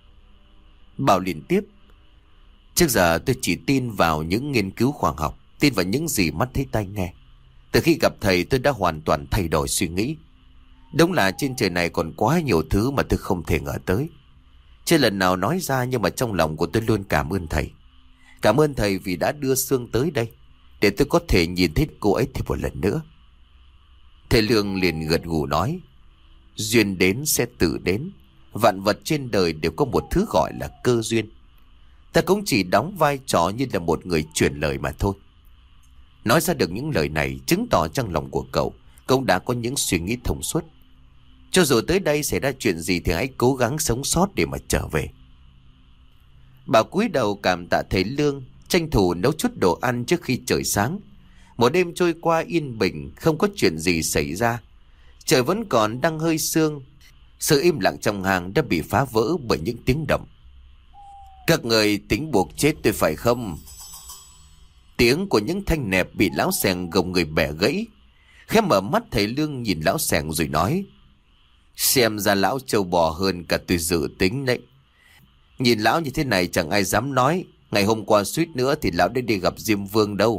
Bảo liền tiếp: trước giờ tôi chỉ tin vào những nghiên cứu khoa học, tin vào những gì mắt thấy tai nghe. Từ khi gặp thầy tôi đã hoàn toàn thay đổi suy nghĩ. Đúng là trên trời này còn quá nhiều thứ mà tôi không thể ngờ tới. Chưa lần nào nói ra, nhưng mà trong lòng của tôi luôn cảm ơn thầy. Cảm ơn thầy vì đã đưa Sương tới đây, để tôi có thể nhìn thấy cô ấy thêm một lần nữa. Thầy Lương liền gật gù nói: duyên đến sẽ tự đến. Vạn vật trên đời đều có một thứ gọi là cơ duyên. Ta cũng chỉ đóng vai trò như là một người truyền lời mà thôi. Nói ra được những lời này chứng tỏ trong lòng của cậu cũng đã có những suy nghĩ thông suốt. Cho dù tới đây xảy ra chuyện gì thì hãy cố gắng sống sót để mà trở về. Bà cúi đầu cảm tạ thầy Lương, tranh thủ nấu chút đồ ăn trước khi trời sáng. Một đêm trôi qua yên bình, không có chuyện gì xảy ra. Trời vẫn còn đang hơi sương. Sự im lặng trong hang đã bị phá vỡ bởi những tiếng động. Các người tính buộc chết tôi phải không? Tiếng của những thanh nẹp bị lão Sèng gồng người bẻ gãy. Khẽ mở mắt thầy Lương nhìn lão Sèng rồi nói: xem ra lão trâu bò hơn cả tôi dự tính đấy. Nhìn lão như thế này chẳng ai dám nói ngày hôm qua suýt nữa thì lão đã đi gặp Diêm Vương đâu.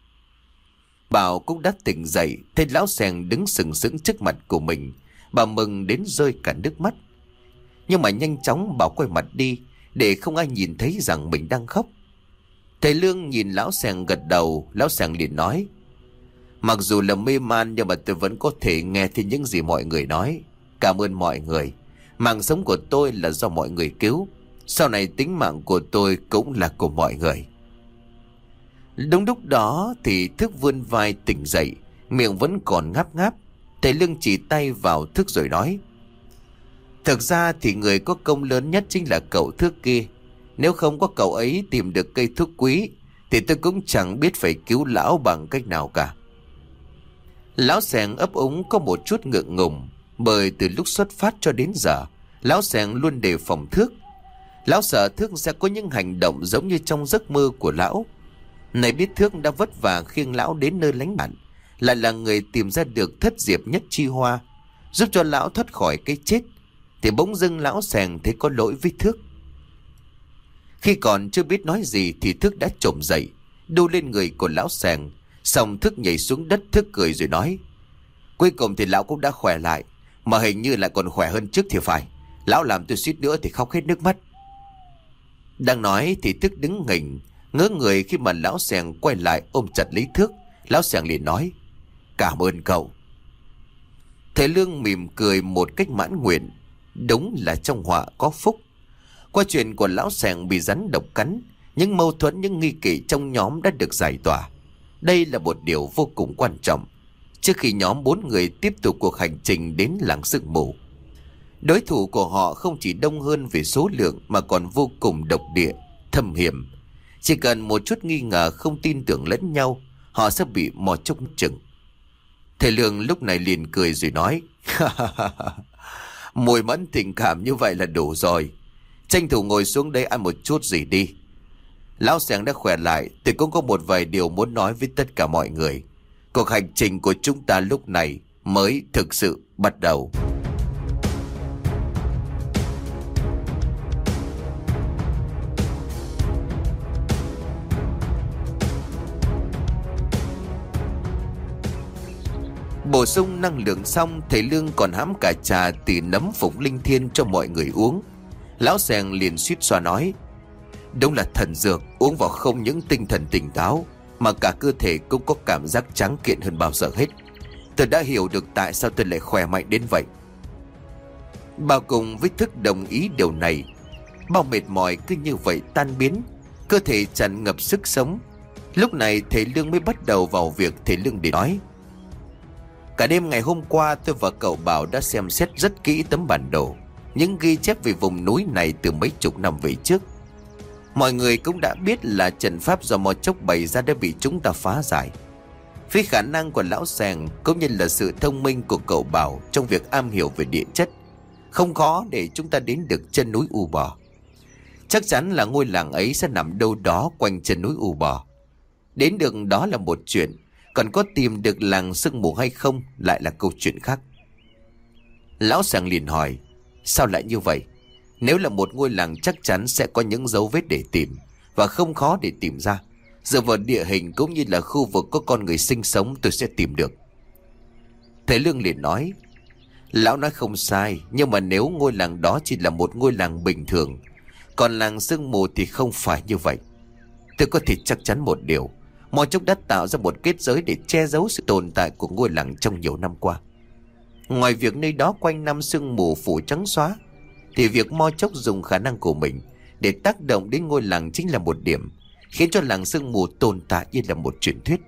Bảo cũng đã tỉnh dậy, thấy lão Sèng đứng sừng sững trước mặt của mình. Bà mừng đến rơi cả nước mắt. Nhưng mà nhanh chóng Bảo quay mặt đi, để không ai nhìn thấy rằng mình đang khóc. Thầy Lương nhìn lão Sèng gật đầu. Lão Sèng liền nói: mặc dù là mê man nhưng mà tôi vẫn có thể nghe thấy những gì mọi người nói. Cảm ơn mọi người. Mạng sống của tôi là do mọi người cứu. Sau này tính mạng của tôi cũng là của mọi người. Đúng lúc đó thì Thức vươn vai tỉnh dậy, miệng vẫn còn ngáp ngáp. Thầy Lương chỉ tay vào Thức rồi nói: thực ra thì người có công lớn nhất chính là cậu Thức kia. Nếu không có cậu ấy tìm được cây thuốc quý thì tôi cũng chẳng biết phải cứu lão bằng cách nào cả. Lão Sèng ấp úng có một chút ngượng ngùng, bởi từ lúc xuất phát cho đến giờ lão Sèng luôn đề phòng Thức. Lão sợ Thức sẽ có những hành động giống như trong giấc mơ của lão. Này biết Thức đã vất vả khiêng lão đến nơi lánh nạn, lại là người tìm ra được thất diệp nhất chi hoa, giúp cho lão thoát khỏi cái chết, thì bỗng dưng lão Sèng thấy có lỗi với Thức. Khi còn chưa biết nói gì thì Thức đã trồm dậy, đu lên người của lão Sèng. Xong Thức nhảy xuống đất. Thức cười rồi nói: cuối cùng thì lão cũng đã khỏe lại, mà hình như lại còn khỏe hơn trước thì phải. Lão làm tôi suýt nữa thì khóc hết nước mắt. Đang nói thì Thức đứng nghỉnh ngớ người khi mà lão Sèng quay lại ôm chặt lấy Thức. Lão Sèng liền nói: cảm ơn cậu. Thầy Lương mỉm cười một cách mãn nguyện. Đúng là trong họa có phúc. Qua chuyện của lão Sèng bị rắn độc cắn, những mâu thuẫn, những nghi kỵ trong nhóm đã được giải tỏa. Đây là một điều vô cùng quan trọng trước khi nhóm 4 người tiếp tục cuộc hành trình đến làng sương mù. Đối thủ của họ không chỉ đông hơn về số lượng mà còn vô cùng độc địa, thâm hiểm. Chỉ cần một chút nghi ngờ không tin tưởng lẫn nhau, họ sẽ bị mò chốc chừng. Thầy Lương lúc này liền cười rồi nói: Mùi mẫn tình cảm như vậy là đủ rồi. Tranh thủ ngồi xuống đây ăn một chút gì đi. Lão Sẻng đã khỏe lại, tôi cũng có một vài điều muốn nói với tất cả mọi người. Cuộc hành trình của chúng ta lúc này mới thực sự bắt đầu. Bổ sung năng lượng xong, thầy Lương còn hãm cả trà từ nấm phục linh thiên cho mọi người uống. Lão Sẻng liền suýt xoa nói: Đúng là thần dược, uống vào không những tinh thần tỉnh táo mà cả cơ thể cũng có cảm giác tráng kiện hơn bao giờ hết. Tôi đã hiểu được tại sao tôi lại khỏe mạnh đến vậy. Bao cùng với thức đồng ý điều này. Bao mệt mỏi cứ như vậy tan biến, cơ thể tràn ngập sức sống. Lúc này thầy Lương mới bắt đầu vào việc. Thầy Lương để nói: Cả đêm ngày hôm qua tôi và cậu Bảo đã xem xét rất kỹ tấm bản đồ, những ghi chép về vùng núi này từ mấy chục năm về trước. Mọi người cũng đã biết là trận pháp do mò chốc bày ra đã bị chúng ta phá giải. Với khả năng của lão Sẻng cũng như là sự thông minh của cậu Bảo trong việc am hiểu về địa chất, không khó để chúng ta đến được chân núi U Bò. Chắc chắn là ngôi làng ấy sẽ nằm đâu đó quanh chân núi U Bò. Đến được đó là một chuyện, còn có tìm được làng sương mù hay không lại là câu chuyện khác. Lão Sẻng liền hỏi: Sao lại như vậy? Nếu là một ngôi làng chắc chắn sẽ có những dấu vết để tìm, và không khó để tìm ra. Dựa vào địa hình cũng như là khu vực có con người sinh sống, tôi sẽ tìm được. Thầy Lương liền nói: Lão nói không sai, nhưng mà nếu ngôi làng đó chỉ là một ngôi làng bình thường, còn làng sương mù thì không phải như vậy. Tôi có thể chắc chắn một điều: mò chốc đã tạo ra một kết giới để che giấu sự tồn tại của ngôi làng trong nhiều năm qua. Ngoài việc nơi đó quanh năm sương mù phủ trắng xóa, thì việc mò chốc dùng khả năng của mình để tác động đến ngôi làng chính là một điểm, khiến cho làng sương mù tồn tại như là một truyền thuyết.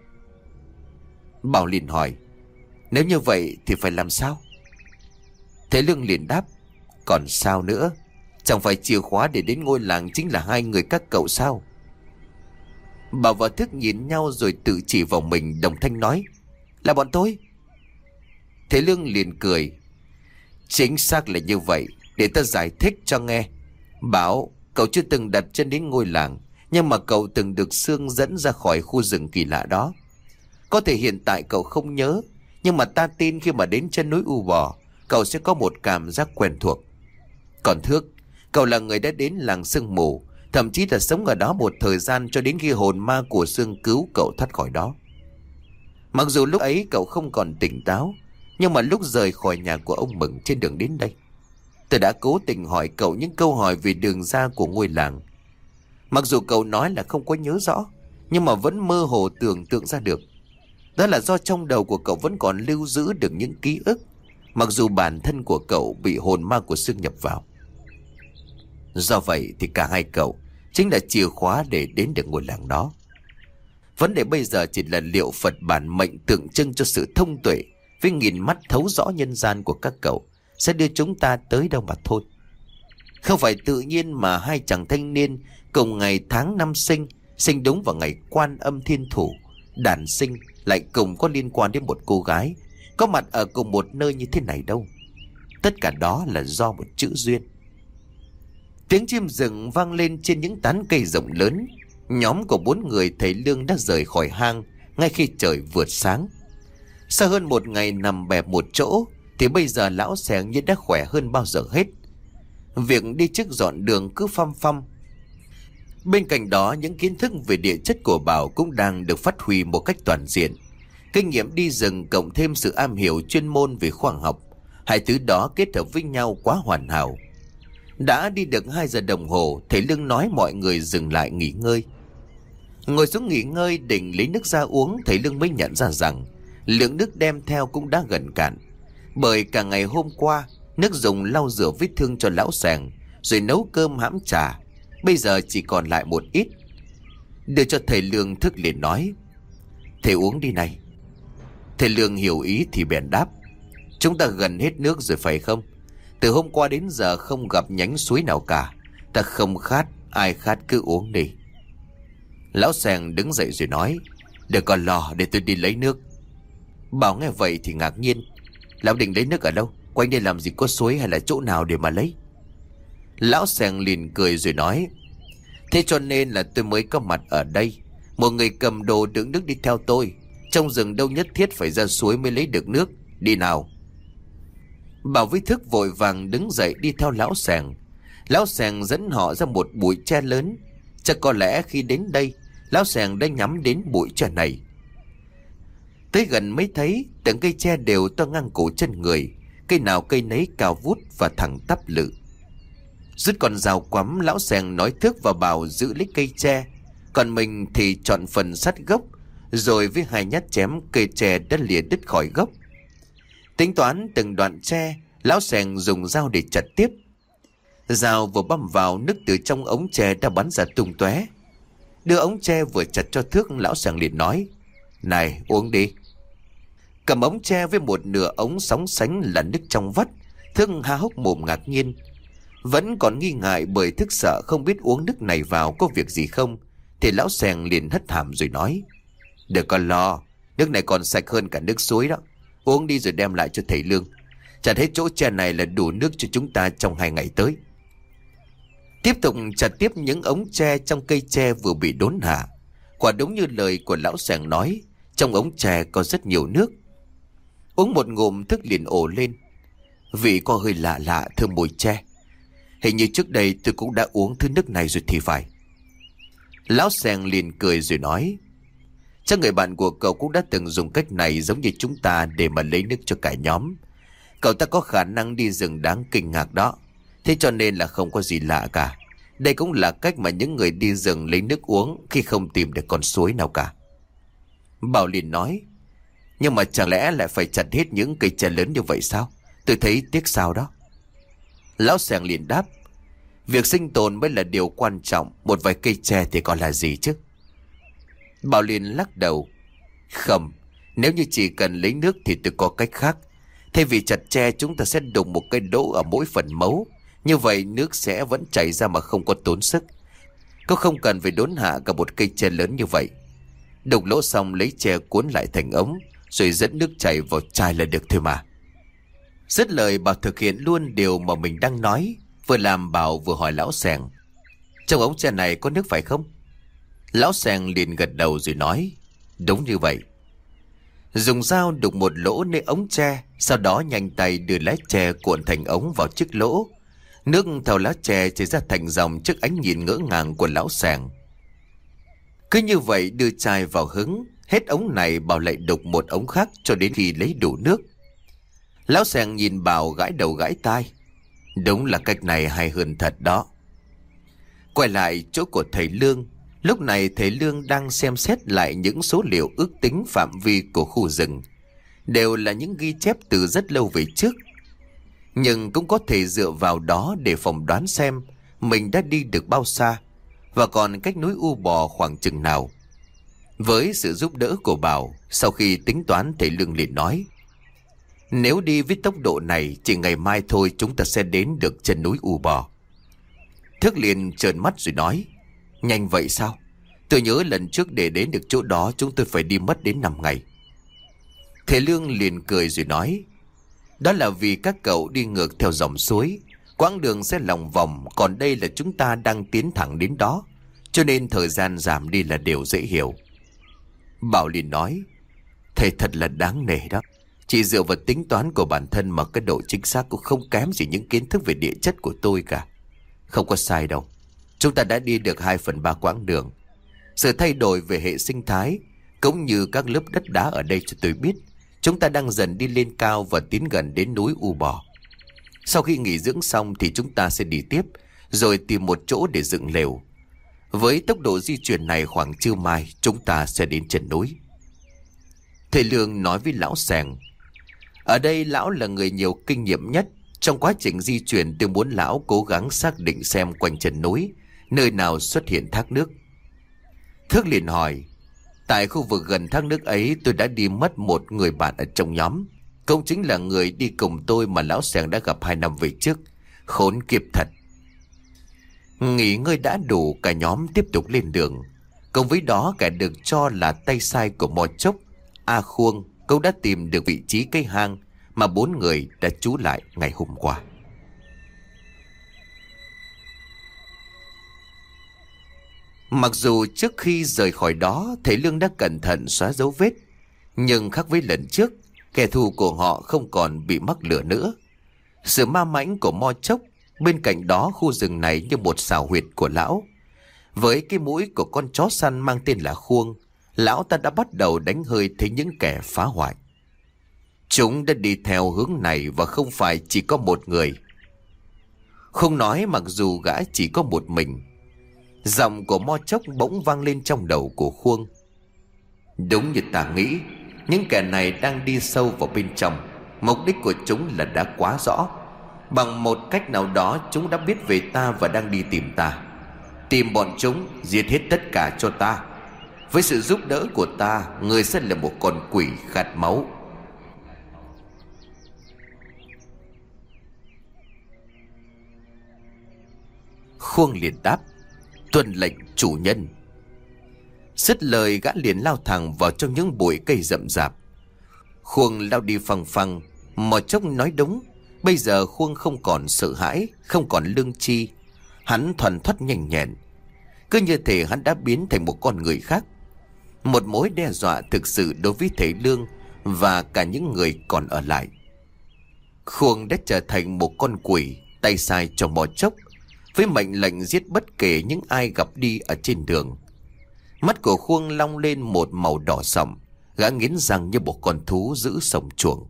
Bảo liền hỏi: Nếu như vậy thì phải làm sao? Thế Lương liền đáp: Còn sao nữa? Chẳng phải chìa khóa để đến ngôi làng chính là hai người các cậu sao? Bảo và Thức nhìn nhau rồi tự chỉ vào mình, đồng thanh nói: Là bọn tôi. Thế Lương liền cười: Chính xác là như vậy. Để ta giải thích cho nghe. Bảo, cậu chưa từng đặt chân đến ngôi làng, nhưng mà cậu từng được Sương dẫn ra khỏi khu rừng kỳ lạ đó. Có thể hiện tại cậu không nhớ, nhưng mà ta tin khi mà đến chân núi U Bò, cậu sẽ có một cảm giác quen thuộc. Còn Thước, cậu là người đã đến làng sương mù, thậm chí là sống ở đó một thời gian cho đến khi hồn ma của Sương cứu cậu thoát khỏi đó. Mặc dù lúc ấy cậu không còn tỉnh táo, nhưng mà lúc rời khỏi nhà của ông Mừng trên đường đến đây, tôi đã cố tình hỏi cậu những câu hỏi về đường ra của ngôi làng. Mặc dù cậu nói là không có nhớ rõ, nhưng mà vẫn mơ hồ tưởng tượng ra được. Đó là do trong đầu của cậu vẫn còn lưu giữ được những ký ức, mặc dù bản thân của cậu bị hồn ma của Sương nhập vào. Do vậy thì cả hai cậu chính là chìa khóa để đến được ngôi làng đó. Vấn đề bây giờ chỉ là liệu Phật bản mệnh tượng trưng cho sự thông tuệ với nghìn mắt thấu rõ nhân gian của các cậu sẽ đưa chúng ta tới đâu mà thôi. Không phải tự nhiên mà hai chàng thanh niên cùng ngày tháng năm sinh, sinh đúng vào ngày Quan Âm Thiên Thủ đản sinh, lại cùng có liên quan đến một cô gái có mặt ở cùng một nơi như thế này đâu. Tất cả đó là do một chữ duyên. Tiếng chim rừng vang lên trên những tán cây rộng lớn. Nhóm của 4 người thầy Lương đã rời khỏi hang ngay khi trời vượt sáng. Sau hơn một ngày nằm bẹp một chỗ thì bây giờ lão Sẻng như đã khỏe hơn bao giờ hết. Việc đi trước dọn đường cứ phăm phăm. Bên cạnh đó, những kiến thức về địa chất của Bảo cũng đang được phát huy một cách toàn diện. Kinh nghiệm đi rừng cộng thêm sự am hiểu chuyên môn về khoa học, hai thứ đó kết hợp với nhau quá hoàn hảo. Đã đi được 2 giờ đồng hồ, thầy Lương nói mọi người dừng lại nghỉ ngơi. Ngồi xuống nghỉ ngơi định lấy nước ra uống, thầy Lương mới nhận ra rằng lượng nước đem theo cũng đã gần cạn. Bởi cả ngày hôm qua, nước dùng lau rửa vết thương cho lão Sẻng, rồi nấu cơm hãm trà, bây giờ chỉ còn lại một ít. Đưa cho thầy Lương, Thức liền nói: Thầy uống đi này. Thầy Lương hiểu ý thì bèn đáp: Chúng ta gần hết nước rồi phải không? Từ hôm qua đến giờ không gặp nhánh suối nào cả. Ta không khát, ai khát cứ uống đi. Lão Seng đứng dậy rồi nói: Đừng còn lo, để tôi đi lấy nước. Bảo nghe vậy thì ngạc nhiên: Lão định lấy nước ở đâu? Quanh đây làm gì có suối hay là chỗ nào để mà lấy? Lão Seng liền cười rồi nói: Thế cho nên là tôi mới có mặt ở đây. Một người cầm đồ đựng nước đi theo tôi. Trong rừng đâu nhất thiết phải ra suối mới lấy được nước. Đi nào. Bảo với Thức vội vàng đứng dậy đi theo lão Seng. Lão Seng dẫn họ ra một bụi tre lớn. Chắc có lẽ khi đến đây, lão Seng đã nhắm đến bụi tre này. Tới gần mới thấy từng cây tre đều to ngang cổ chân người, cây nào cây nấy cao vút và thẳng tắp lự. Rút con dao quắm, lão Seng nói Thức và Bảo giữ lấy cây tre, còn mình thì chọn phần sát gốc, rồi với hai nhát chém cây tre đã lìa đứt khỏi gốc. Tính toán từng đoạn tre, lão Seng dùng dao để chặt tiếp. Dao vừa băm vào, nước từ trong ống tre đã bắn ra tung tóe. Đưa ống tre vừa chặt cho Thức, lão Seng liền nói: Này, uống đi. Cầm ống tre với một nửa ống sóng sánh là nước trong vắt, Thức há hốc mồm ngạc nhiên. Vẫn còn nghi ngại bởi Thức sợ không biết uống nước này vào có việc gì không, thì lão Seng liền hất hàm rồi nói: Đừng còn lo, nước này còn sạch hơn cả nước suối đó. Uống đi rồi đem lại cho thầy Lương. Chặt hết chỗ tre này là đủ nước cho chúng ta trong 2 ngày tới. Tiếp tục chặt tiếp những ống tre trong cây tre vừa bị đốn hạ. Quả đúng như lời của lão Seng nói, trong ống tre có rất nhiều nước. Uống một ngụm, Thức liền ồ lên: Vị có hơi lạ lạ, thơm mùi tre. Hình như trước đây tôi cũng đã uống thứ nước này rồi thì phải. Lão Seng liền cười rồi nói: Chắc người bạn của cậu cũng đã từng dùng cách này giống như chúng ta để mà lấy nước cho cả nhóm. Cậu ta có khả năng đi rừng đáng kinh ngạc đó. Thế cho nên là không có gì lạ cả. Đây cũng là cách mà những người đi rừng lấy nước uống khi không tìm được con suối nào cả. Bảo liền nói: Nhưng mà chẳng lẽ lại phải chặt hết những cây tre lớn như vậy sao? Tôi thấy tiếc sao đó. Lão Seng liền đáp: Việc sinh tồn mới là điều quan trọng, một vài cây tre thì còn là gì chứ? Bảo liền lắc đầu: Không, nếu như chỉ cần lấy nước thì tôi có cách khác. Thay vì chặt tre, chúng ta sẽ đục một cây đỗ ở mỗi phần mấu. Như vậy nước sẽ vẫn chảy ra mà không có tốn sức. Có không cần phải đốn hạ cả một cây tre lớn như vậy. Đục lỗ xong lấy tre cuốn lại thành ống, rồi dẫn nước chảy vào chai là được thôi mà. Dứt lời, Bảo thực hiện luôn điều mà mình đang nói. Vừa làm Bảo vừa hỏi lão Seng: Trong ống tre này có nước phải không? Lão Seng liền gật đầu rồi nói: Đúng như vậy. Dùng dao đục một lỗ nơi ống tre, sau đó nhanh tay đưa lá tre cuộn thành ống vào chiếc lỗ. Nước theo lá tre chảy ra thành dòng trước ánh nhìn ngỡ ngàng của lão Seng. Cứ như vậy đưa chai vào hứng, hết ống này Bảo lại đục một ống khác cho đến khi lấy đủ nước. Lão Seng nhìn Bảo gãi đầu gãi tai: Đúng là cách này hay hơn thật đó. Quay lại chỗ của thầy Lương. Lúc này thầy Lương đang xem xét lại những số liệu ước tính phạm vi của khu rừng. Đều là những ghi chép từ rất lâu về trước. Nhưng cũng có thể dựa vào đó để phỏng đoán xem mình đã đi được bao xa và còn cách núi U Bò khoảng chừng nào. Với sự giúp đỡ của Bảo, sau khi tính toán, thầy Lương liền nói: Nếu đi với tốc độ này, chỉ ngày mai thôi chúng ta sẽ đến được chân núi U Bò. Thức liền trợn mắt rồi nói: Nhanh vậy sao? Tôi nhớ lần trước để đến được chỗ đó chúng tôi phải đi mất đến 5 ngày. Thầy Lương liền cười rồi nói: Đó là vì các cậu đi ngược theo dòng suối, quãng đường sẽ lòng vòng, còn đây là chúng ta đang tiến thẳng đến đó, cho nên thời gian giảm đi là điều dễ hiểu. Bảo liền nói: Thầy thật là đáng nể đó. Chỉ dựa vào tính toán của bản thân mà cái độ chính xác cũng không kém gì những kiến thức về địa chất của tôi cả. Không có sai đâu. Chúng ta đã đi được 2/3 quãng đường. Sự thay đổi về hệ sinh thái cũng như các lớp đất đá ở đây cho tôi biết chúng ta đang dần đi lên cao và tiến gần đến núi U Bò. Sau khi nghỉ dưỡng xong thì chúng ta sẽ đi tiếp, rồi tìm một chỗ để dựng lều. Với tốc độ di chuyển này, khoảng trưa mai chúng ta sẽ đến chân núi. Thầy Lương nói với lão Seng: Ở đây lão là người nhiều kinh nghiệm nhất. Trong quá trình di chuyển, tôi muốn lão cố gắng xác định xem quanh chân núi nơi nào xuất hiện thác nước. Thức liền hỏi: Tại khu vực gần thác nước ấy, tôi đã đi mất một người bạn ở trong nhóm. Cũng chính là người đi cùng tôi mà lão Seng đã gặp 2 năm về trước. Khốn kiếp thật. Nghỉ ngơi đã đủ, cả nhóm tiếp tục lên đường. Cùng với đó, kẻ được cho là tay sai của Mo Chốc, A Khuông, cũng đã tìm được vị trí cái hang mà 4 người đã trú lại ngày hôm qua. Mặc dù trước khi rời khỏi đó, thầy Lương đã cẩn thận xóa dấu vết, nhưng khác với lần trước, kẻ thù của họ không còn bị mắc lửa nữa. Sự ma mãnh của Mo Chốc, bên cạnh đó khu rừng này như một xào huyệt của lão. Với cái mũi của con chó săn mang tên là Khuông, lão ta đã bắt đầu đánh hơi thấy những kẻ phá hoại. Chúng đã đi theo hướng này và không phải chỉ có một người. Không nói mặc dù gã chỉ có một mình. Giọng của Mo Chốc bỗng vang lên trong đầu của Khuông. Đúng như ta nghĩ, những kẻ này đang đi sâu vào bên trong. Mục đích của chúng là đã quá rõ. Bằng một cách nào đó chúng đã biết về ta và đang đi tìm ta. Tìm bọn chúng, giết hết tất cả cho ta. Với sự giúp đỡ của ta, ngươi sẽ là một con quỷ khát máu. Khuông liền đáp: tuân lệnh chủ nhân. Dứt lời, gã liền lao thẳng vào trong những bụi cây rậm rạp. Khuông lao đi phăng phăng. Mo Chốc nói đúng. Bây giờ Khuông không còn sợ hãi, không còn lương tri. Hắn thoăn thoắt nhanh nhẹn. Cứ như thể hắn đã biến thành một con người khác. Một mối đe dọa thực sự đối với thầy Lương và cả những người còn ở lại. Khuông đã trở thành một con quỷ, tay sai cho Mo Chốc, với mệnh lệnh giết bất kể những ai gặp đi ở trên đường. Mắt của Khuông long lên một màu đỏ sậm, gã nghiến răng như một con thú giữ sổng chuồng.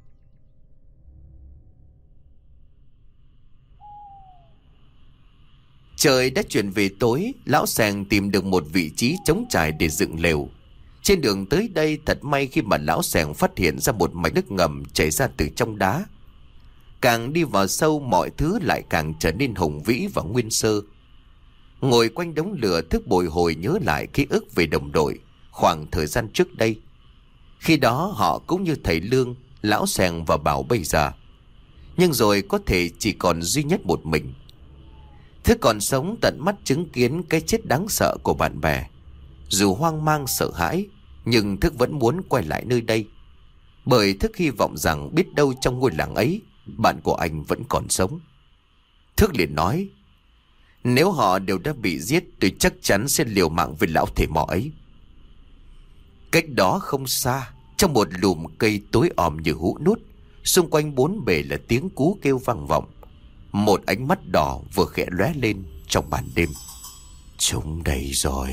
Trời đã chuyển về tối, lão Sàng tìm được một vị trí trống trải để dựng lều. Trên đường tới đây, thật may khi mà lão Sàng phát hiện ra một mạch nước ngầm chảy ra từ trong đá. Càng đi vào sâu, mọi thứ lại càng trở nên hùng vĩ và nguyên sơ. Ngồi quanh đống lửa, thức bồi hồi nhớ lại ký ức về đồng đội khoảng thời gian trước đây. Khi đó họ cũng như thầy Lương, lão Sàng và Bảo bây giờ. Nhưng rồi có thể chỉ còn duy nhất một mình. Thức còn sống tận mắt chứng kiến cái chết đáng sợ của bạn bè. Dù hoang mang sợ hãi, nhưng Thức vẫn muốn quay lại nơi đây. Bởi Thức hy vọng rằng biết đâu trong ngôi làng ấy, bạn của anh vẫn còn sống. Thức liền nói: nếu họ đều đã bị giết, tôi chắc chắn sẽ liều mạng với lão thầy mò ấy. Cách đó không xa, trong một lùm cây tối om như hũ nút, xung quanh bốn bề là tiếng cú kêu vang vọng. Một ánh mắt đỏ vừa khẽ lóe lên trong màn đêm. Chúng đây rồi.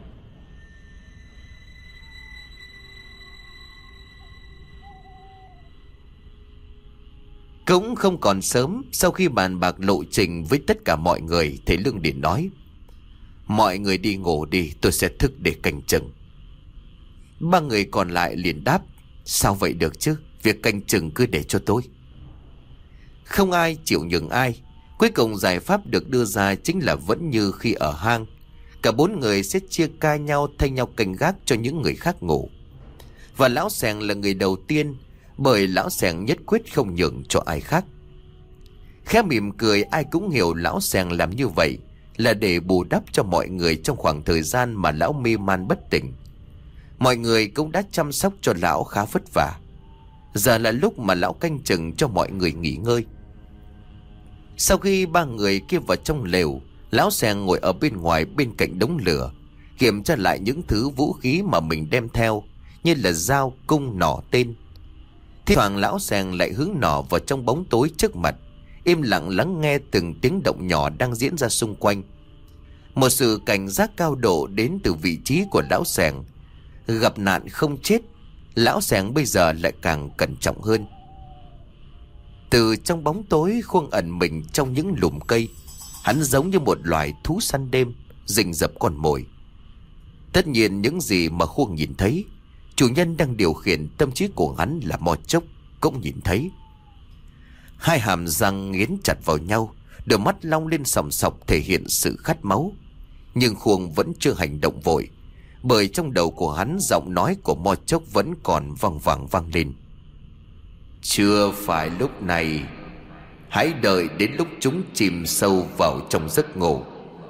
Cũng không còn sớm. Sau khi bàn bạc lộ trình với tất cả mọi người, thầy Lương liền nói: mọi người đi ngủ đi, tôi sẽ thức để canh chừng. 3 người còn lại liền đáp: sao vậy được chứ, việc canh chừng cứ để cho tôi. Không ai chịu nhường ai. Cuối cùng giải pháp được đưa ra chính là vẫn như khi ở hang. Cả 4 người sẽ chia ca nhau, thay nhau canh gác cho những người khác ngủ. Và lão Sàng là người đầu tiên, bởi lão Sàng nhất quyết không nhường cho ai khác. Khẽ mỉm cười, ai cũng hiểu lão Sàng làm như vậy là để bù đắp cho mọi người trong khoảng thời gian mà lão mê man bất tỉnh. Mọi người cũng đã chăm sóc cho lão khá vất vả. Giờ là lúc mà lão canh chừng cho mọi người nghỉ ngơi. Sau khi 3 người kia vào trong lều, lão Sàng ngồi ở bên ngoài bên cạnh đống lửa, kiểm tra lại những thứ vũ khí mà mình đem theo, như là dao, cung, nỏ, tên. Thi thoảng lão Sàng lại hướng nỏ vào trong bóng tối trước mặt, im lặng lắng nghe từng tiếng động nhỏ đang diễn ra xung quanh. Một sự cảnh giác cao độ đến từ vị trí của lão Sàng. Gặp nạn không chết, lão Sàng bây giờ lại càng cẩn trọng hơn. Từ trong bóng tối, Khuông ẩn mình trong những lùm cây. Hắn giống như một loài thú săn đêm, rình rập con mồi. Tất nhiên những gì mà Khuông nhìn thấy, chủ nhân đang điều khiển tâm trí của hắn là Mo Chốc cũng nhìn thấy. Hai hàm răng nghiến chặt vào nhau, đôi mắt long lên sòng sọc thể hiện sự khát máu. Nhưng Khuông vẫn chưa hành động vội, bởi trong đầu của hắn giọng nói của Mo Chốc vẫn còn vang vẳng vang lên. Chưa phải lúc này, hãy đợi đến lúc chúng chìm sâu vào trong giấc ngủ.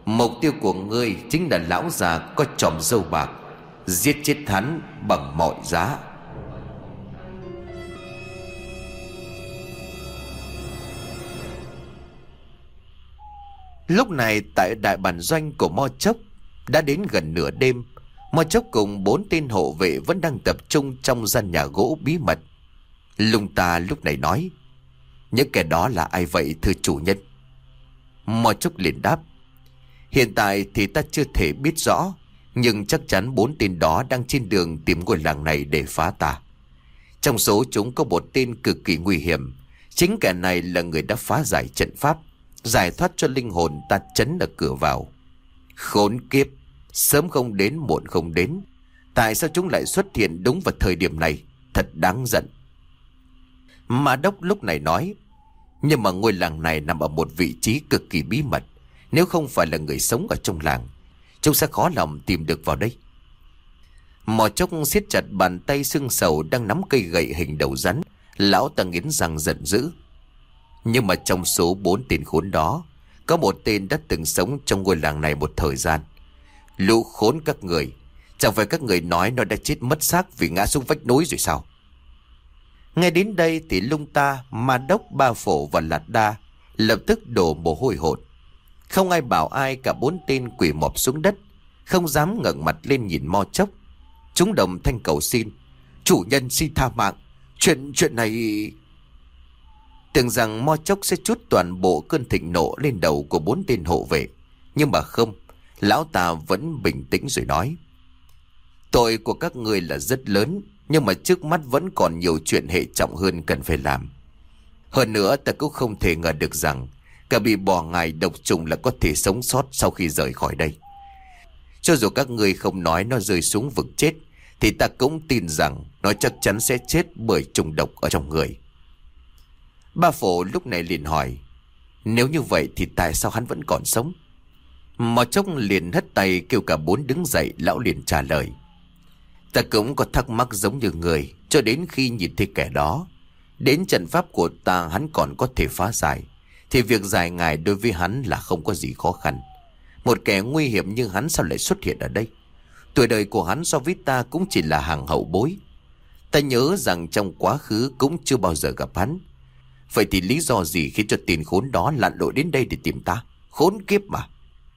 Mục tiêu của ngươi chính là lão già có chòm râu bạc. Giết chết hắn bằng mọi giá. Lúc này tại đại bản doanh của Mo Chốc đã đến gần nửa đêm. Mo Chốc cùng 4 tên hộ vệ vẫn đang tập trung trong gian nhà gỗ bí mật. Lung Ta lúc này nói: những kẻ đó là ai vậy thưa chủ nhân? Mo Chốc liền đáp: hiện tại thì ta chưa thể biết rõ, nhưng chắc chắn 4 tên đó đang trên đường tìm ngôi làng này để phá ta. Trong số chúng có một tên cực kỳ nguy hiểm. Chính kẻ này là người đã phá giải trận pháp, giải thoát cho linh hồn ta trấn ở cửa vào. Khốn kiếp, sớm không đến muộn không đến, tại sao chúng lại xuất hiện đúng vào thời điểm này? Thật đáng giận. Mà Đốc lúc này nói: nhưng mà ngôi làng này nằm ở một vị trí cực kỳ bí mật. Nếu không phải là người sống ở trong làng, chúng sẽ khó lòng tìm được vào đây. Mò Chốc siết chặt bàn tay xương sầu đang nắm cây gậy hình đầu rắn. Lão ta nghiến răng giận dữ. Nhưng mà trong số 4 tên khốn đó, có một tên đã từng sống trong ngôi làng này một thời gian. Lũ khốn các người, chẳng phải các người nói nó đã chết mất xác vì ngã xuống vách núi rồi sao? Nghe đến đây thì Lung Ta, Ma Đốc, Ba Phổ và Lạt Đa lập tức đổ mồ hôi hột. Không ai bảo ai, cả 4 tên quỳ mọp xuống đất, không dám ngẩng mặt lên nhìn Mo Chốc. Chúng đồng thanh cầu xin: chủ nhân xin tha mạng, chuyện này... Tưởng rằng Mo Chốc sẽ trút toàn bộ cơn thịnh nộ lên đầu của 4 tên hộ vệ, nhưng mà không. Lão ta vẫn bình tĩnh rồi nói: tội của các người là rất lớn, nhưng mà trước mắt vẫn còn nhiều chuyện hệ trọng hơn cần phải làm. Hơn nữa ta cũng không thể ngờ được rằng cả bị bò ngài độc trùng là có thể sống sót sau khi rời khỏi đây. Cho dù các người không nói nó rơi xuống vực chết, thì ta cũng tin rằng nó chắc chắn sẽ chết bởi trùng độc ở trong người. Ba Phổ lúc này liền hỏi: nếu như vậy thì tại sao hắn vẫn còn sống? Mò Chốc liền hất tay kêu cả 4 đứng dậy. Lão liền trả lời: ta cũng có thắc mắc giống như người, cho đến khi nhìn thấy kẻ đó. Đến trận pháp của ta hắn còn có thể phá giải, thì việc giải ngài đối với hắn là không có gì khó khăn. Một kẻ nguy hiểm như hắn sao lại xuất hiện ở đây? Tuổi đời của hắn so với ta cũng chỉ là hàng hậu bối. Ta nhớ rằng trong quá khứ cũng chưa bao giờ gặp hắn. Vậy thì lý do gì khiến cho tên khốn đó lặn lội đến đây để tìm ta? Khốn kiếp mà.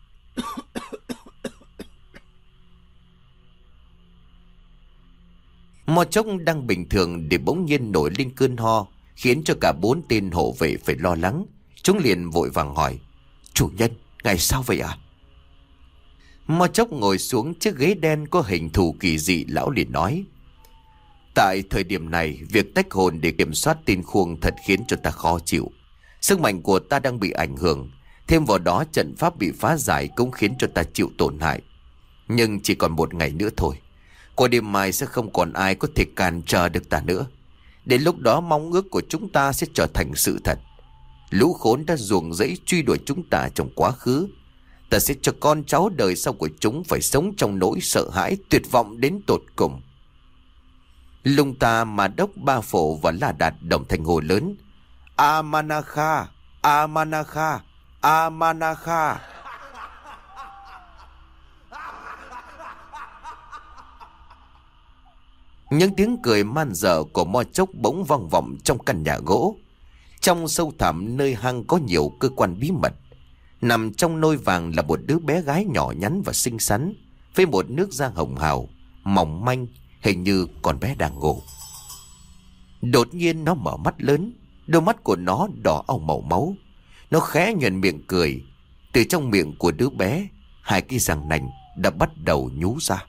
Mo Chốc đang bình thường để bỗng nhiên nổi lên cơn ho, khiến cho cả 4 tên hộ vệ phải lo lắng. Chúng liền vội vàng hỏi: chủ nhân, ngài sao vậy ạ? Mo Chốc ngồi xuống chiếc ghế đen có hình thù kỳ dị. Lão liền nói: tại thời điểm này, việc tách hồn để kiểm soát tên Khuông thật khiến cho ta khó chịu. Sức mạnh của ta đang bị ảnh hưởng, thêm vào đó trận pháp bị phá giải cũng khiến cho ta chịu tổn hại. Nhưng chỉ còn 1 ngày nữa thôi, qua đêm mai sẽ không còn ai có thể cản trở được ta nữa. Đến lúc đó mong ước của chúng ta sẽ trở thành sự thật. Lũ khốn đã ruồng rẫy truy đuổi chúng ta trong quá khứ, ta sẽ cho con cháu đời sau của chúng phải sống trong nỗi sợ hãi tuyệt vọng đến tột cùng. Lung Ta, Ma Đốc, Ba Phổ và La Đạt đồng thanh hô lớn: Amanakha, Amanakha, Amanakha. Những tiếng cười man dở của Mo Chốc bỗng vang vọng trong căn nhà gỗ. Trong sâu thẳm nơi hang có nhiều cơ quan bí mật. Nằm trong nôi vàng là một đứa bé gái nhỏ nhắn và xinh xắn, với một nước da hồng hào, mỏng manh, hình như con bé đang ngủ. Đột nhiên nó mở mắt lớn, đôi mắt của nó đỏ au màu máu. Nó khẽ nhoẻn miệng cười. Từ trong miệng của đứa bé, 2 cái răng nanh đã bắt đầu nhú ra.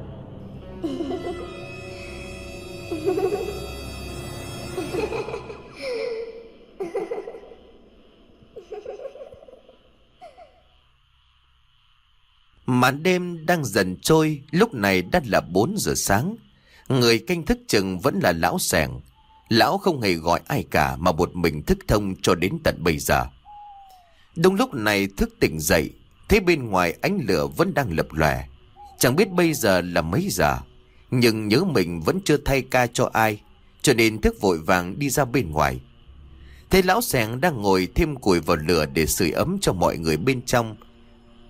Màn đêm đang dần trôi, lúc này đã là 4 giờ sáng. Người canh thức chừng vẫn là lão Sẻng. Lão không hề gọi ai cả mà một mình thức thông cho đến tận bây giờ. Đúng lúc này thức tỉnh dậy, thấy bên ngoài ánh lửa vẫn đang lập lòe. Chẳng biết bây giờ là mấy giờ, nhưng nhớ mình vẫn chưa thay ca cho ai, cho nên thức vội vàng đi ra bên ngoài. Thấy lão Sẻng đang ngồi thêm củi vào lửa để sưởi ấm cho mọi người bên trong.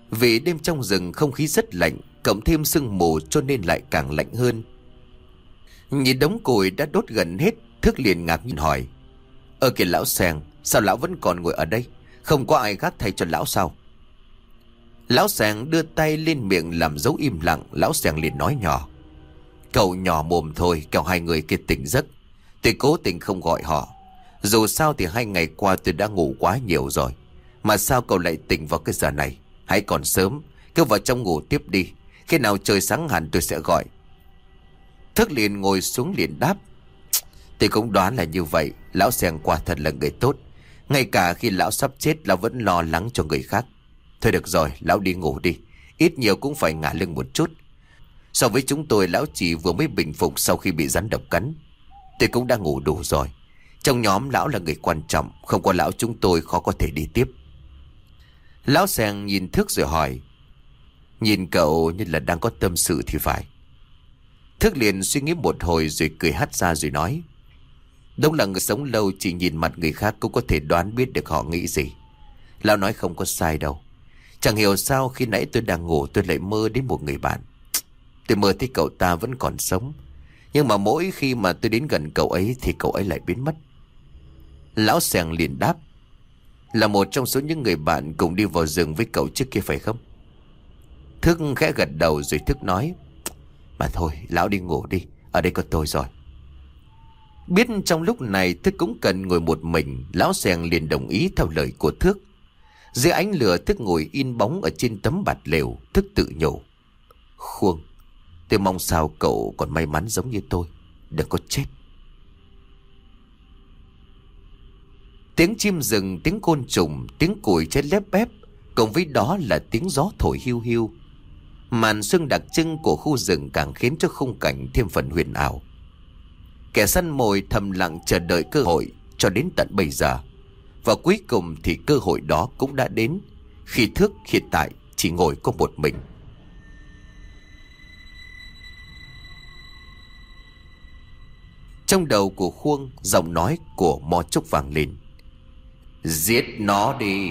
Vì đêm trong rừng không khí rất lạnh, cộng thêm sương mù cho nên lại càng lạnh hơn. Nhìn đống củi đã đốt gần hết, Thức liền ngạc nhiên hỏi: Kìa lão Seng, sao lão vẫn còn ngồi ở đây? Không có ai gác thay cho lão sao? Lão Seng đưa tay lên miệng làm dấu im lặng. Lão Seng liền nói nhỏ: Cậu nhỏ mồm thôi, kẻo hai người kia tỉnh giấc. Tôi cố tình không gọi họ. Dù sao thì 2 ngày qua tôi đã ngủ quá nhiều rồi. Mà sao cậu lại tỉnh vào cái giờ này? Hãy còn sớm, cứ vào trong ngủ tiếp đi. Khi nào trời sáng hẳn tôi sẽ gọi. Thức liền ngồi xuống liền đáp: Tôi cũng đoán là như vậy. Lão Seng quả thật là người tốt. Ngay cả khi lão sắp chết, lão vẫn lo lắng cho người khác. Thôi được rồi, lão đi ngủ đi. Ít nhiều cũng phải ngả lưng một chút. So với chúng tôi, lão chỉ vừa mới bình phục sau khi bị rắn độc cắn. Tôi cũng đã ngủ đủ rồi. Trong nhóm lão là người quan trọng, không có lão chúng tôi khó có thể đi tiếp. Lão Seng nhìn Thức rồi hỏi: Nhìn cậu như là đang có tâm sự thì phải. Thức liền suy nghĩ một hồi rồi cười hắt ra rồi nói: Đúng là người sống lâu chỉ nhìn mặt người khác cũng có thể đoán biết được họ nghĩ gì. Lão nói không có sai đâu. Chẳng hiểu sao khi nãy tôi đang ngủ tôi lại mơ đến một người bạn. Tôi mơ thấy cậu ta vẫn còn sống. Nhưng mà mỗi khi mà tôi đến gần cậu ấy thì cậu ấy lại biến mất. Lão Seng liền đáp: Là một trong số những người bạn cùng đi vào rừng với cậu trước kia phải không? Thức khẽ gật đầu rồi Thức nói: Mà thôi, lão đi ngủ đi, ở đây có tôi rồi. Biết trong lúc này Thức cũng cần ngồi một mình, lão Seng liền đồng ý theo lời của Thức. Dưới ánh lửa Thức ngồi in bóng ở trên tấm bạt lều. Thức tự nhủ: Khuông, tôi mong sao cậu còn may mắn giống như tôi, đừng có chết. Tiếng chim rừng, tiếng côn trùng, tiếng củi chết lép bép, cùng với đó là tiếng gió thổi hiu hiu. Màn sương đặc trưng của khu rừng càng khiến cho khung cảnh thêm phần huyền ảo. Kẻ săn mồi thầm lặng chờ đợi cơ hội cho đến tận bây giờ. Và cuối cùng thì cơ hội đó cũng đã đến, khi Thức hiện tại chỉ ngồi có một mình. Trong đầu của Khuông, giọng nói của Mo Trúc vang lên: Giết nó đi.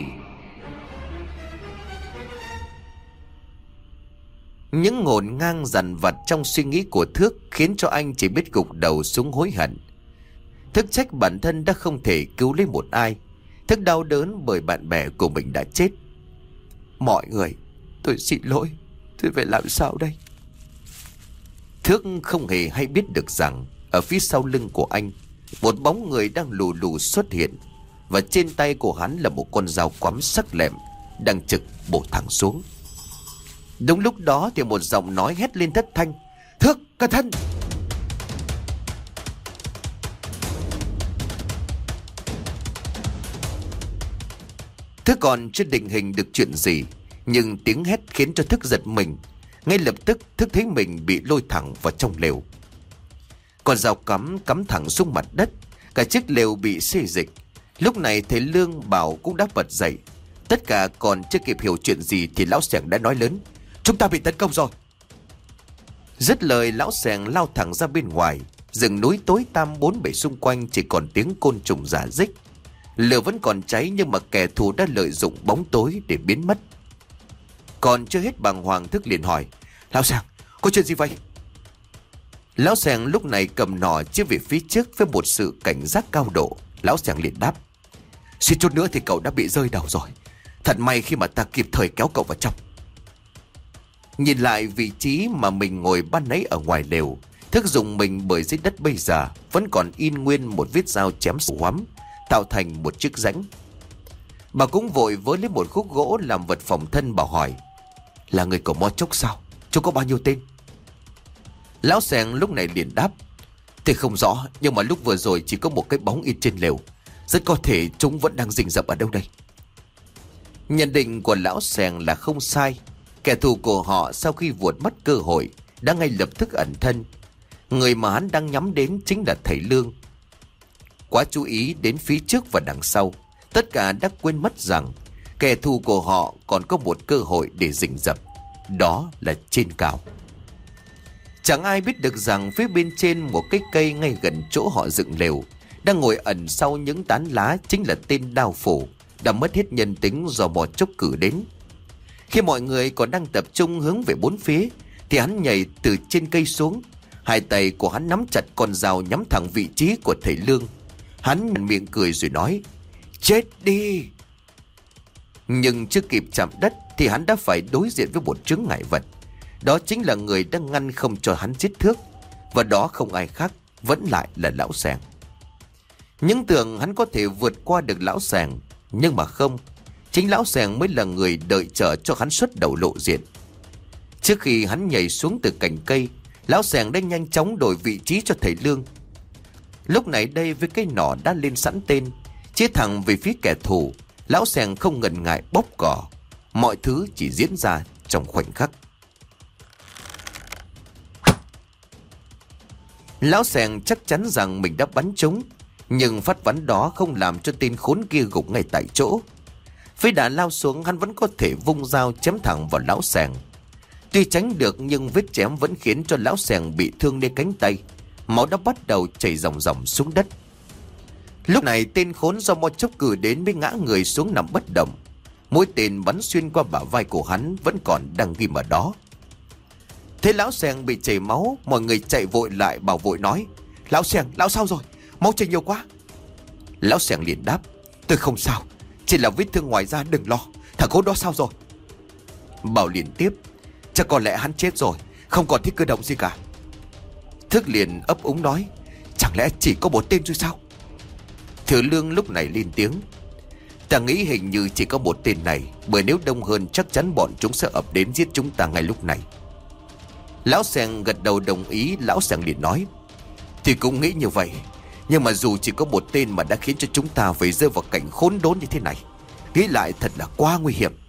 Những ngổn ngang dằn vặt trong suy nghĩ của Thức khiến cho anh chỉ biết gục đầu xuống hối hận. Thức trách bản thân đã không thể cứu lấy một ai. Thức đau đớn bởi bạn bè của mình đã chết. Mọi người, tôi xin lỗi. Tôi phải làm sao đây? Thức không hề hay biết được rằng ở phía sau lưng của anh, một bóng người đang lù lù xuất hiện. Và trên tay của hắn là một con dao quắm sắc lẹm đang trực bổ thẳng xuống. Đúng lúc đó thì một giọng nói hét lên thất thanh: Thức, cẩn thận! Thức còn chưa định hình được chuyện gì, nhưng tiếng hét khiến cho Thức giật mình. Ngay lập tức Thức thấy mình bị lôi thẳng vào trong lều. Con dao cắm thẳng xuống mặt đất. Cả chiếc lều bị xê dịch. Lúc này thầy Lương Bảo cũng đã bật dậy. Tất cả còn chưa kịp hiểu chuyện gì thì lão Seng đã nói lớn: Chúng ta bị tấn công rồi. Dứt lời, lão Seng lao thẳng ra bên ngoài. Rừng núi tối tăm bốn bể xung quanh chỉ còn tiếng côn trùng rả rích. Lửa vẫn còn cháy nhưng mà kẻ thù đã lợi dụng bóng tối để biến mất. Còn chưa hết bàng hoàng, Thức liền hỏi: Lão Seng, có chuyện gì vậy? Lão Seng lúc này cầm nỏ chĩa về phía trước với một sự cảnh giác cao độ. Lão Seng liền đáp: Suýt chút nữa thì cậu đã bị rơi đầu rồi. Thật may khi mà ta kịp thời kéo cậu vào trong. Nhìn lại vị trí mà mình ngồi ban nãy ở ngoài lều, Thức dùng mình bởi dưới đất bây giờ vẫn còn in nguyên một vết dao chém sâu hoắm, tạo thành một chiếc rãnh. Bà cũng vội với lấy một khúc gỗ làm vật phòng thân. Bảo hỏi: Là người của Mo Trúc sao? Chúng có bao nhiêu tên? Lão Seng lúc này liền đáp: Thì không rõ, nhưng mà lúc vừa rồi chỉ có một cái bóng in trên lều. Rất có thể chúng vẫn đang rình rập ở đâu đây. Nhận định của lão Seng là không sai. Kẻ thù của họ sau khi vuột mất cơ hội đã ngay lập tức ẩn thân. Người mà hắn đang nhắm đến chính là thầy Lương. Quá chú ý đến phía trước và đằng sau, tất cả đã quên mất rằng kẻ thù của họ còn có một cơ hội để rình rập. Đó là trên cao. Chẳng ai biết được rằng phía bên trên một cái cây ngay gần chỗ họ dựng lều, đang ngồi ẩn sau những tán lá chính là tên Đao Phủ, đã mất hết nhân tính do Mo Trúc cử đến. Khi mọi người còn đang tập trung hướng về bốn phía thì hắn nhảy từ trên cây xuống. Hai tay của hắn nắm chặt con dao nhắm thẳng vị trí của thầy Lương. Hắn miệng cười rồi nói: chết đi. Nhưng chưa kịp chạm đất thì hắn đã phải đối diện với một chướng ngại vật. Đó chính là người đang ngăn không cho hắn giết Thước. Và đó không ai khác, vẫn lại là lão Sẻng. Những tưởng hắn có thể vượt qua được lão Sẻng, nhưng mà không. Chính lão Sẻng mới là người đợi chờ cho hắn xuất đầu lộ diện. Trước khi hắn nhảy xuống từ cành cây, lão Sẻng đã nhanh chóng đổi vị trí cho thầy Lương. Lúc này đây với cây nỏ đã lên sẵn tên, chia thẳng về phía kẻ thù, lão Sẻng không ngần ngại bóp cỏ. Mọi thứ chỉ diễn ra trong khoảnh khắc. Lão Sẻng chắc chắn rằng mình đã bắn trúng, nhưng phát bắn đó không làm cho tên khốn kia gục ngay tại chỗ. Với đà lao xuống, hắn vẫn có thể vung dao chém thẳng vào lão Sẻng. Tuy tránh được nhưng vết chém vẫn khiến cho lão Sẻng bị thương lên cánh tay. Máu đã bắt đầu chảy ròng ròng xuống đất. Lúc này tên khốn do mo chốc cử đến mới ngã người xuống nằm bất động. Mũi tên bắn xuyên qua bả vai của hắn vẫn còn đang ghim ở đó. Thế lão Sẻng bị chảy máu, mọi người chạy vội lại bảo vội nói: lão Sẻng, lão sao rồi? Máu chảy nhiều quá. Lão Sẻng liền đáp: tôi không sao, chỉ là vết thương ngoài da, đừng lo. Thằng khốn đó sao rồi? Bảo liền tiếp: chắc có lẽ hắn chết rồi, không còn thích cơ động gì cả. Thước liền ấp úng nói: chẳng lẽ chỉ có một tên thôi sao? Thừa Lương lúc này lên tiếng: ta nghĩ hình như chỉ có một tên này, bởi nếu đông hơn chắc chắn bọn chúng sẽ ập đến giết chúng ta ngay lúc này. Lão Sẻng gật đầu đồng ý. Lão Sẻng liền nói: thì cũng nghĩ như vậy, nhưng mà dù chỉ có một tên mà đã khiến cho chúng ta phải rơi vào cảnh khốn đốn như thế này, nghĩ lại thật là quá nguy hiểm.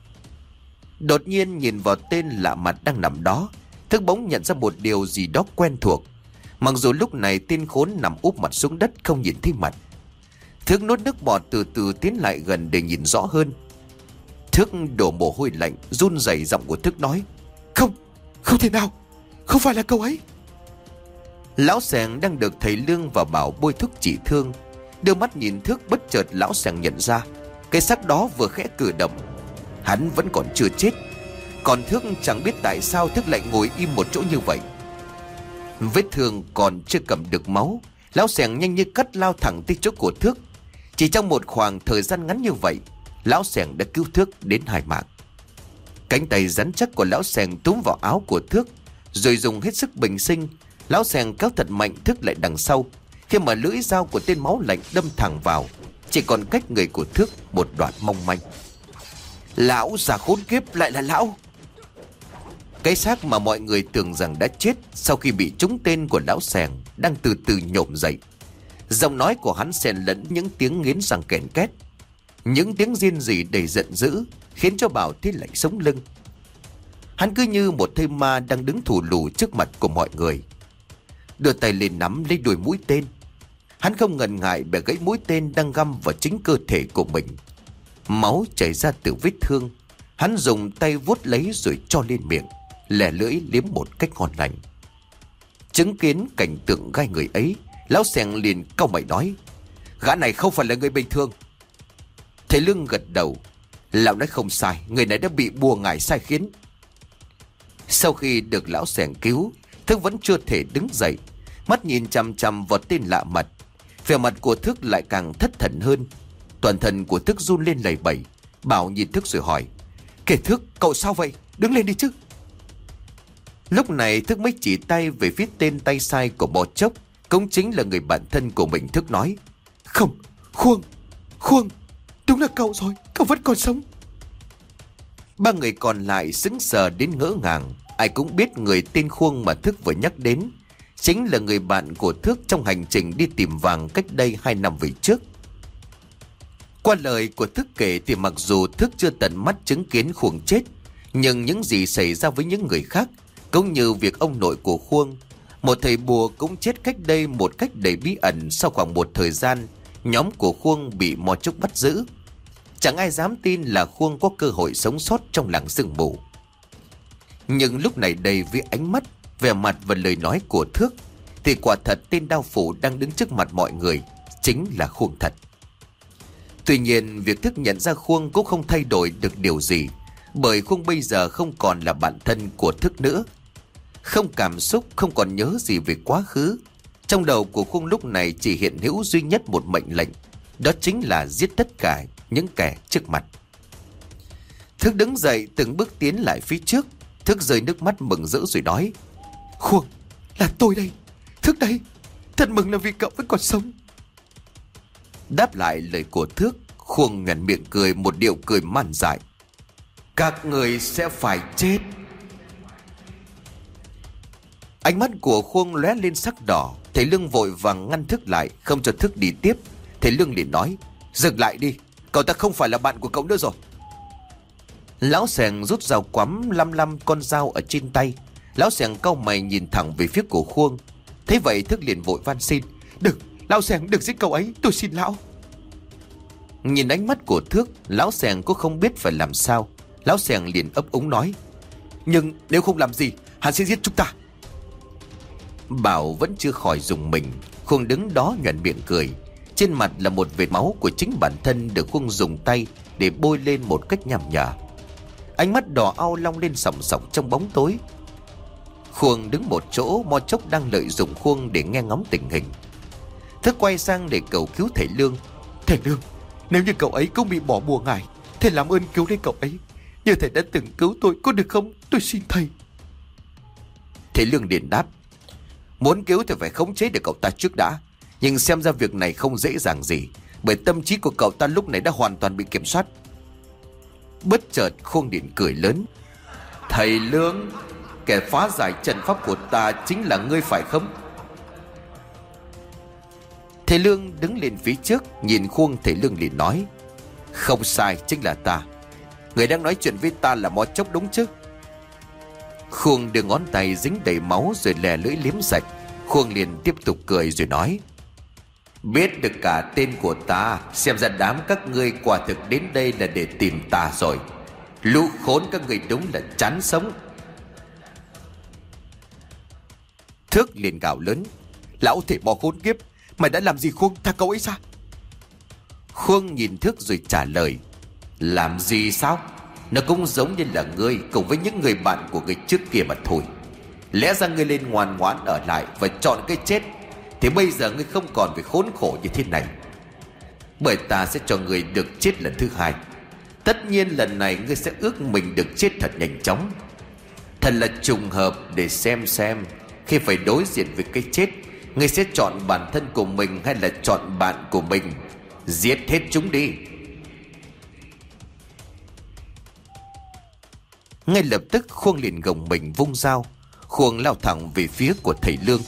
Đột nhiên nhìn vào tên lạ mặt đang nằm đó, Thức bỗng nhận ra một điều gì đó quen thuộc. Mặc dù lúc này tên khốn nằm úp mặt xuống đất không nhìn thấy mặt. Thức nuốt nước bọt từ từ tiến lại gần để nhìn rõ hơn. Thức đổ mồ hôi lạnh, run rẩy. Giọng của Thức nói: Không thể nào, không phải là cậu ấy. Lão Sẻng đang được thầy Lương và Bảo bôi thuốc trị thương. Đưa mắt nhìn Thức, bất chợt lão Sẻng nhận ra cái xác đó vừa khẽ cử động. Hắn vẫn còn chưa chết. Còn Thức chẳng biết tại sao Thức lại ngồi im một chỗ như vậy. Vết thương còn chưa cầm được máu, lão Sẻng nhanh như cắt lao thẳng tới chỗ của Thức. Chỉ trong một khoảng thời gian ngắn như vậy, lão Sẻng đã cứu Thức đến 2 mạng. Cánh tay rắn chắc của lão Sẻng túm vào áo của Thức, rồi dùng hết sức bình sinh, lão Sẻng kéo thật mạnh Thức lại đằng sau. Khi mà lưỡi dao của tên máu lạnh đâm thẳng vào, chỉ còn cách người của Thức một đoạn mong manh. Lão già khốn kiếp, lại là lão! Cái xác mà mọi người tưởng rằng đã chết sau khi bị trúng tên của lão Sẻng đang từ từ nhổm dậy. Giọng nói của hắn xen lẫn những tiếng nghiến răng kèn két, những tiếng rên rỉ đầy giận dữ, khiến cho Bảo thấy lạnh sống lưng. Hắn cứ như một thây ma đang đứng thù lù trước mặt của mọi người, đưa tay lên nắm lấy đuôi mũi tên. Hắn không ngần ngại bẻ gãy mũi tên đang găm vào chính cơ thể của mình. Máu chảy ra từ vết thương. Hắn dùng tay vuốt lấy rồi cho lên miệng, lè lưỡi liếm một cách ngon lành. Chứng kiến cảnh tượng gai người ấy, lão Sẻng liền cau mày nói: gã này không phải là người bình thường. Thầy Lương gật đầu: lão nói không sai, người này đã bị bùa ngải sai khiến. Sau khi được lão Sẻng cứu, Thức vẫn chưa thể đứng dậy, mắt nhìn chằm chằm vào tên lạ mặt. Vẻ mặt của Thức lại càng thất thần hơn. Toàn thân của Thức run lên lẩy bẩy. Bảo nhìn Thức rồi hỏi: kể Thức, cậu sao vậy? Đứng lên đi chứ. Lúc này Thức mới chỉ tay về phía tên tay sai của bò chốc, cũng chính là người bạn thân của mình. Thức nói: không, Khuông, đúng là cậu rồi, cậu vẫn còn sống. 3 người còn lại sững sờ đến ngỡ ngàng. Ai cũng biết người tên Khuông mà Thức vừa nhắc đến chính là người bạn của Thức trong hành trình đi tìm vàng cách đây 2 năm về trước. Qua lời của Thức kể thì mặc dù Thức chưa tận mắt chứng kiến Khuông chết, nhưng những gì xảy ra với những người khác, cũng như việc ông nội của Khuông, một thầy bùa, cũng chết cách đây một cách đầy bí ẩn. Sau khoảng một thời gian, nhóm của Khuông bị Mo Chốc bắt giữ. Chẳng ai dám tin là Khuông có cơ hội sống sót trong làng sương mù. Nhưng lúc này đây, với ánh mắt, vẻ mặt và lời nói của Thức, thì quả thật tên đao phủ đang đứng trước mặt mọi người chính là Khuông thật. Tuy nhiên việc Thức nhận ra Khuông cũng không thay đổi được điều gì, Bởi Khuông bây giờ không còn là bạn thân của Thức nữa. Không cảm xúc, không còn nhớ gì về quá khứ. Trong đầu của Khuông lúc này chỉ hiện hữu duy nhất một mệnh lệnh. Đó chính là giết tất cả những kẻ trước mặt. Thức đứng dậy từng bước tiến lại phía trước. Thức rơi nước mắt mừng rỡ rồi nói: Khuông, là tôi đây, Thức đây. Thật mừng là vì cậu vẫn còn sống. Đáp lại lời của Thức, Khuông nhoẻn miệng cười một điệu cười man dại: Các người sẽ phải chết. Ánh mắt của Khuông lóe lên sắc đỏ. Thầy Lương vội vàng ngăn Thức lại, không cho Thức đi tiếp. Thầy Lương liền nói: Dừng lại đi, cậu ta không phải là bạn của cậu nữa rồi. Lão Sẻng rút dao quắm lăm lăm con dao ở trên tay. Lão Sẻng cau mày nhìn thẳng về phía của Khuông. Thế vậy Thức liền vội van xin: Đừng, Lão Sẻng đừng giết cậu ấy, tôi xin lão. Nhìn ánh mắt của Thức, Lão Sẻng cũng không biết phải làm sao. Lão Sẻng liền ấp úng nói: Nhưng nếu không làm gì, hắn sẽ giết chúng ta. Bảo vẫn chưa khỏi rùng mình. Khuông đứng đó nhoẻn miệng cười. Trên mặt là một vệt máu của chính bản thân được Khuông dùng tay để bôi lên một cách nham nhở. Ánh mắt đỏ au long lên sòng sòng trong bóng tối. Khuông đứng một chỗ, mo chốc đang lợi dụng Khuông để nghe ngóng tình hình. Thức quay sang để cầu cứu thầy Lương: Thầy Lương, nếu như cậu ấy cũng bị bỏ bùa ngải, thầy làm ơn cứu lấy cậu ấy, như thầy đã từng cứu tôi, có được không? Tôi xin thầy. Thầy Lương liền đáp: Muốn cứu thì phải khống chế được cậu ta trước đã. Nhưng xem ra việc này không dễ dàng gì, bởi tâm trí của cậu ta lúc này đã hoàn toàn bị kiểm soát. Bất chợt Khuông điện cười lớn: Thầy Lương, kẻ phá giải trận pháp của ta chính là ngươi phải không? Thầy Lương đứng lên phía trước, nhìn Khuông. Thầy Lương liền nói: Không sai, chính là ta. Người đang nói chuyện với ta là mo chốc đúng chứ? Khuông đưa ngón tay dính đầy máu rồi lè lưỡi liếm sạch. Khuông liền tiếp tục cười rồi nói: Biết được cả tên của ta, xem ra đám các ngươi quả thực đến đây là để tìm ta rồi. Lũ khốn các ngươi đúng là chán sống. Thức liền gào lớn: Lão thể bò khốn kiếp, mày đã làm gì Khuông, tha cậu ấy ra. Khuông nhìn Thức rồi trả lời: Làm gì sao? Nó cũng giống như là ngươi cùng với những người bạn của ngươi trước kia mà thôi. Lẽ ra ngươi lên ngoan ngoãn ở lại và chọn cái chết, thì bây giờ ngươi không còn phải khốn khổ như thế này. Bởi ta sẽ cho ngươi được chết lần thứ hai. Tất nhiên lần này ngươi sẽ ước mình được chết thật nhanh chóng. Thật là trùng hợp để xem khi phải đối diện với cái chết, ngươi sẽ chọn bản thân của mình hay là chọn bạn của mình. Giết hết chúng đi. Ngay lập tức Khuông liền gồng mình vung dao. Khuông lao thẳng về phía của thầy Lương.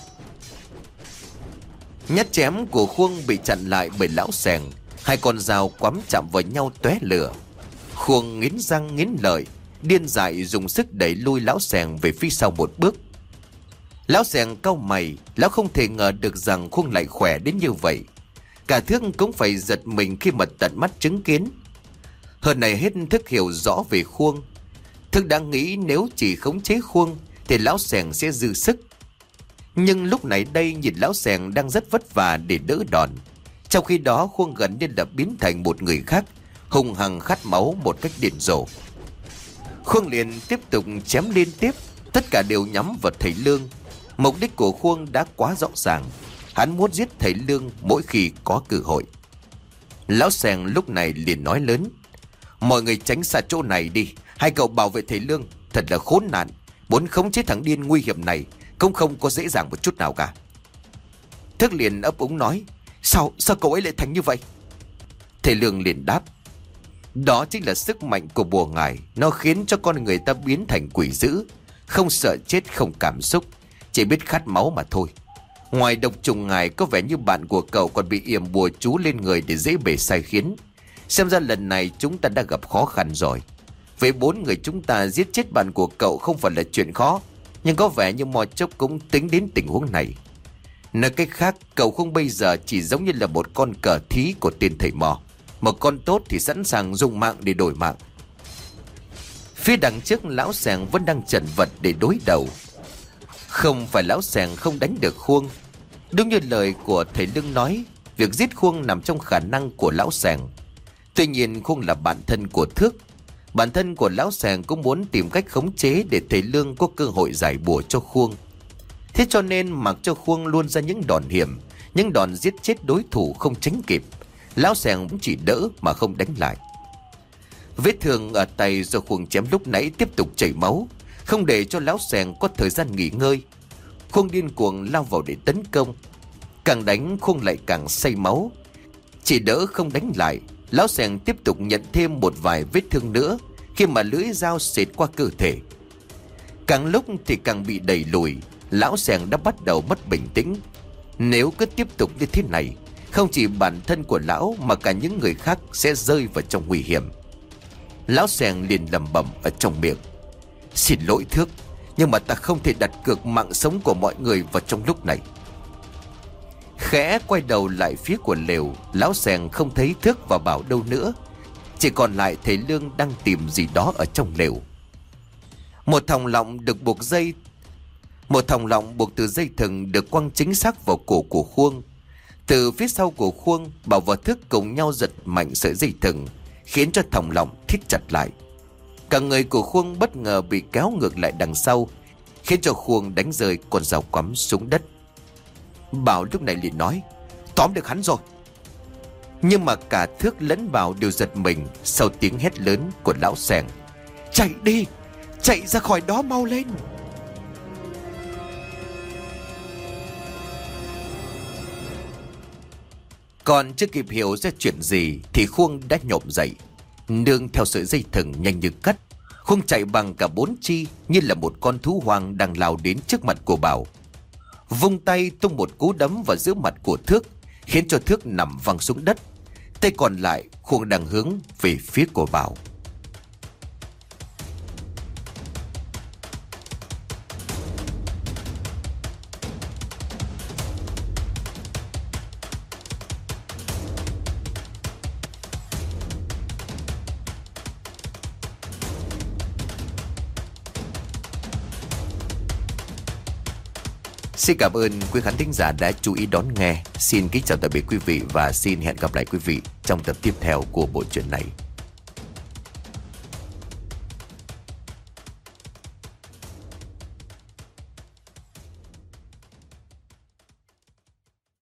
Nhát chém của Khuông bị chặn lại bởi lão Sẻng. Hai con dao quắm chạm vào nhau tóe lửa. Khuông nghiến răng nghiến lợi, điên dại dùng sức đẩy lui lão Sẻng về phía sau một bước. Lão Sẻng cau mày. Lão không thể ngờ được rằng Khuông lại khỏe đến như vậy. Cả Thức cũng phải giật mình khi mà tận mắt chứng kiến. Hơn này hết Thức hiểu rõ về Khuông. Thức đã nghĩ nếu chỉ khống chế Khuông thì lão Sẻng sẽ dư sức. Nhưng lúc này đây nhìn lão Sẻng đang rất vất vả để đỡ đòn. Trong khi đó Khuông gần như là biến thành một người khác, hung hăng khát máu một cách điên rồ. Khuông liền tiếp tục chém liên tiếp, tất cả đều nhắm vào thầy Lương. Mục đích của Khuông đã quá rõ ràng, hắn muốn giết thầy Lương mỗi khi có cơ hội. Lão Sẻng lúc này liền nói lớn: Mọi người tránh xa chỗ này đi, hai cậu bảo vệ thầy Lương thật là khốn nạn. Muốn khống chế thằng điên nguy hiểm này cũng không có dễ dàng một chút nào cả. Thức liền ấp úng nói: Sao cậu ấy lại thành như vậy? Thầy Lương liền đáp: Đó chính là sức mạnh của bùa ngải. Nó khiến cho con người ta biến thành quỷ dữ, không sợ chết, không cảm xúc, chỉ biết khát máu mà thôi. Ngoài độc trùng ngải, có vẻ như bạn của cậu còn bị yểm bùa chú lên người để dễ bề sai khiến. Xem ra lần này chúng ta đã gặp khó khăn rồi. Với 4 người chúng ta giết chết bạn của cậu không phải là chuyện khó, nhưng có vẻ như mò chốc cũng tính đến tình huống này. Nói cách khác, cậu không bây giờ chỉ giống như là một con cờ thí của tên thầy mò. Một con tốt thì sẵn sàng dùng mạng để đổi mạng. Phía đằng trước lão Sẻng vẫn đang chần vật để đối đầu. Không phải lão Sẻng không đánh được Khuông. Đúng như lời của thầy Lương nói, việc giết Khuông nằm trong khả năng của lão Sẻng. Tuy nhiên Khuông là bạn thân của Thước. Bản thân của lão Sàng cũng muốn tìm cách khống chế để thầy Lương có cơ hội giải bùa cho Khuông. Thế cho nên mặc cho Khuông luôn ra những đòn hiểm, những đòn giết chết đối thủ không tránh kịp, lão Sàng cũng chỉ đỡ mà không đánh lại. Vết thương ở tay do Khuông chém lúc nãy tiếp tục chảy máu, không để cho lão Sàng có thời gian nghỉ ngơi. Khuông điên cuồng lao vào để tấn công. Càng đánh Khuông lại càng say máu. Chỉ đỡ không đánh lại, lão Sàng tiếp tục nhận thêm một vài vết thương nữa khi mà lưỡi dao xẹt qua cơ thể. Càng lúc thì càng bị đẩy lùi, lão Sàng đã bắt đầu mất bình tĩnh. Nếu cứ tiếp tục như thế này, không chỉ bản thân của lão mà cả những người khác sẽ rơi vào trong nguy hiểm. Lão Sàng liền lẩm bẩm ở trong miệng: "Xin lỗi Thước, nhưng mà ta không thể đặt cược mạng sống của mọi người vào trong lúc này." Khẽ quay đầu lại phía của lều, lão Sàng không thấy Thước và Bảo đâu nữa, chỉ còn lại thầy Lương đang tìm gì đó ở trong lều. Một thòng lọng buộc từ dây thừng được quăng chính xác vào cổ của Khuông. Từ phía sau của Khuông, Bảo và Thước cùng nhau giật mạnh sợi dây thừng, khiến cho thòng lọng thít chặt lại. Cả người của Khuông bất ngờ bị kéo ngược lại đằng sau, khiến cho Khuông đánh rơi con dao quắm xuống đất. Bảo lúc này liền nói: "Tóm được hắn rồi." Nhưng mà cả Thước lẫn Bảo đều giật mình sau tiếng hét lớn của lão Sàng: "Chạy đi, chạy ra khỏi đó mau lên!" Còn chưa kịp hiểu ra chuyện gì thì Khuông đã nhổm dậy, nương theo sợi dây thừng nhanh như cắt. Khuông chạy bằng cả bốn chi như là một con thú hoang đang lao đến trước mặt của Bảo. Vung tay tung một cú đấm vào giữa mặt của Thước, khiến cho Thước nằm văng xuống đất. Tay còn lại Khuông đang hướng về phía của Bảo. Xin cảm ơn quý khán thính giả đã chú ý đón nghe. Xin kính chào tạm biệt quý vị và xin hẹn gặp lại quý vị trong tập tiếp theo của bộ truyện này.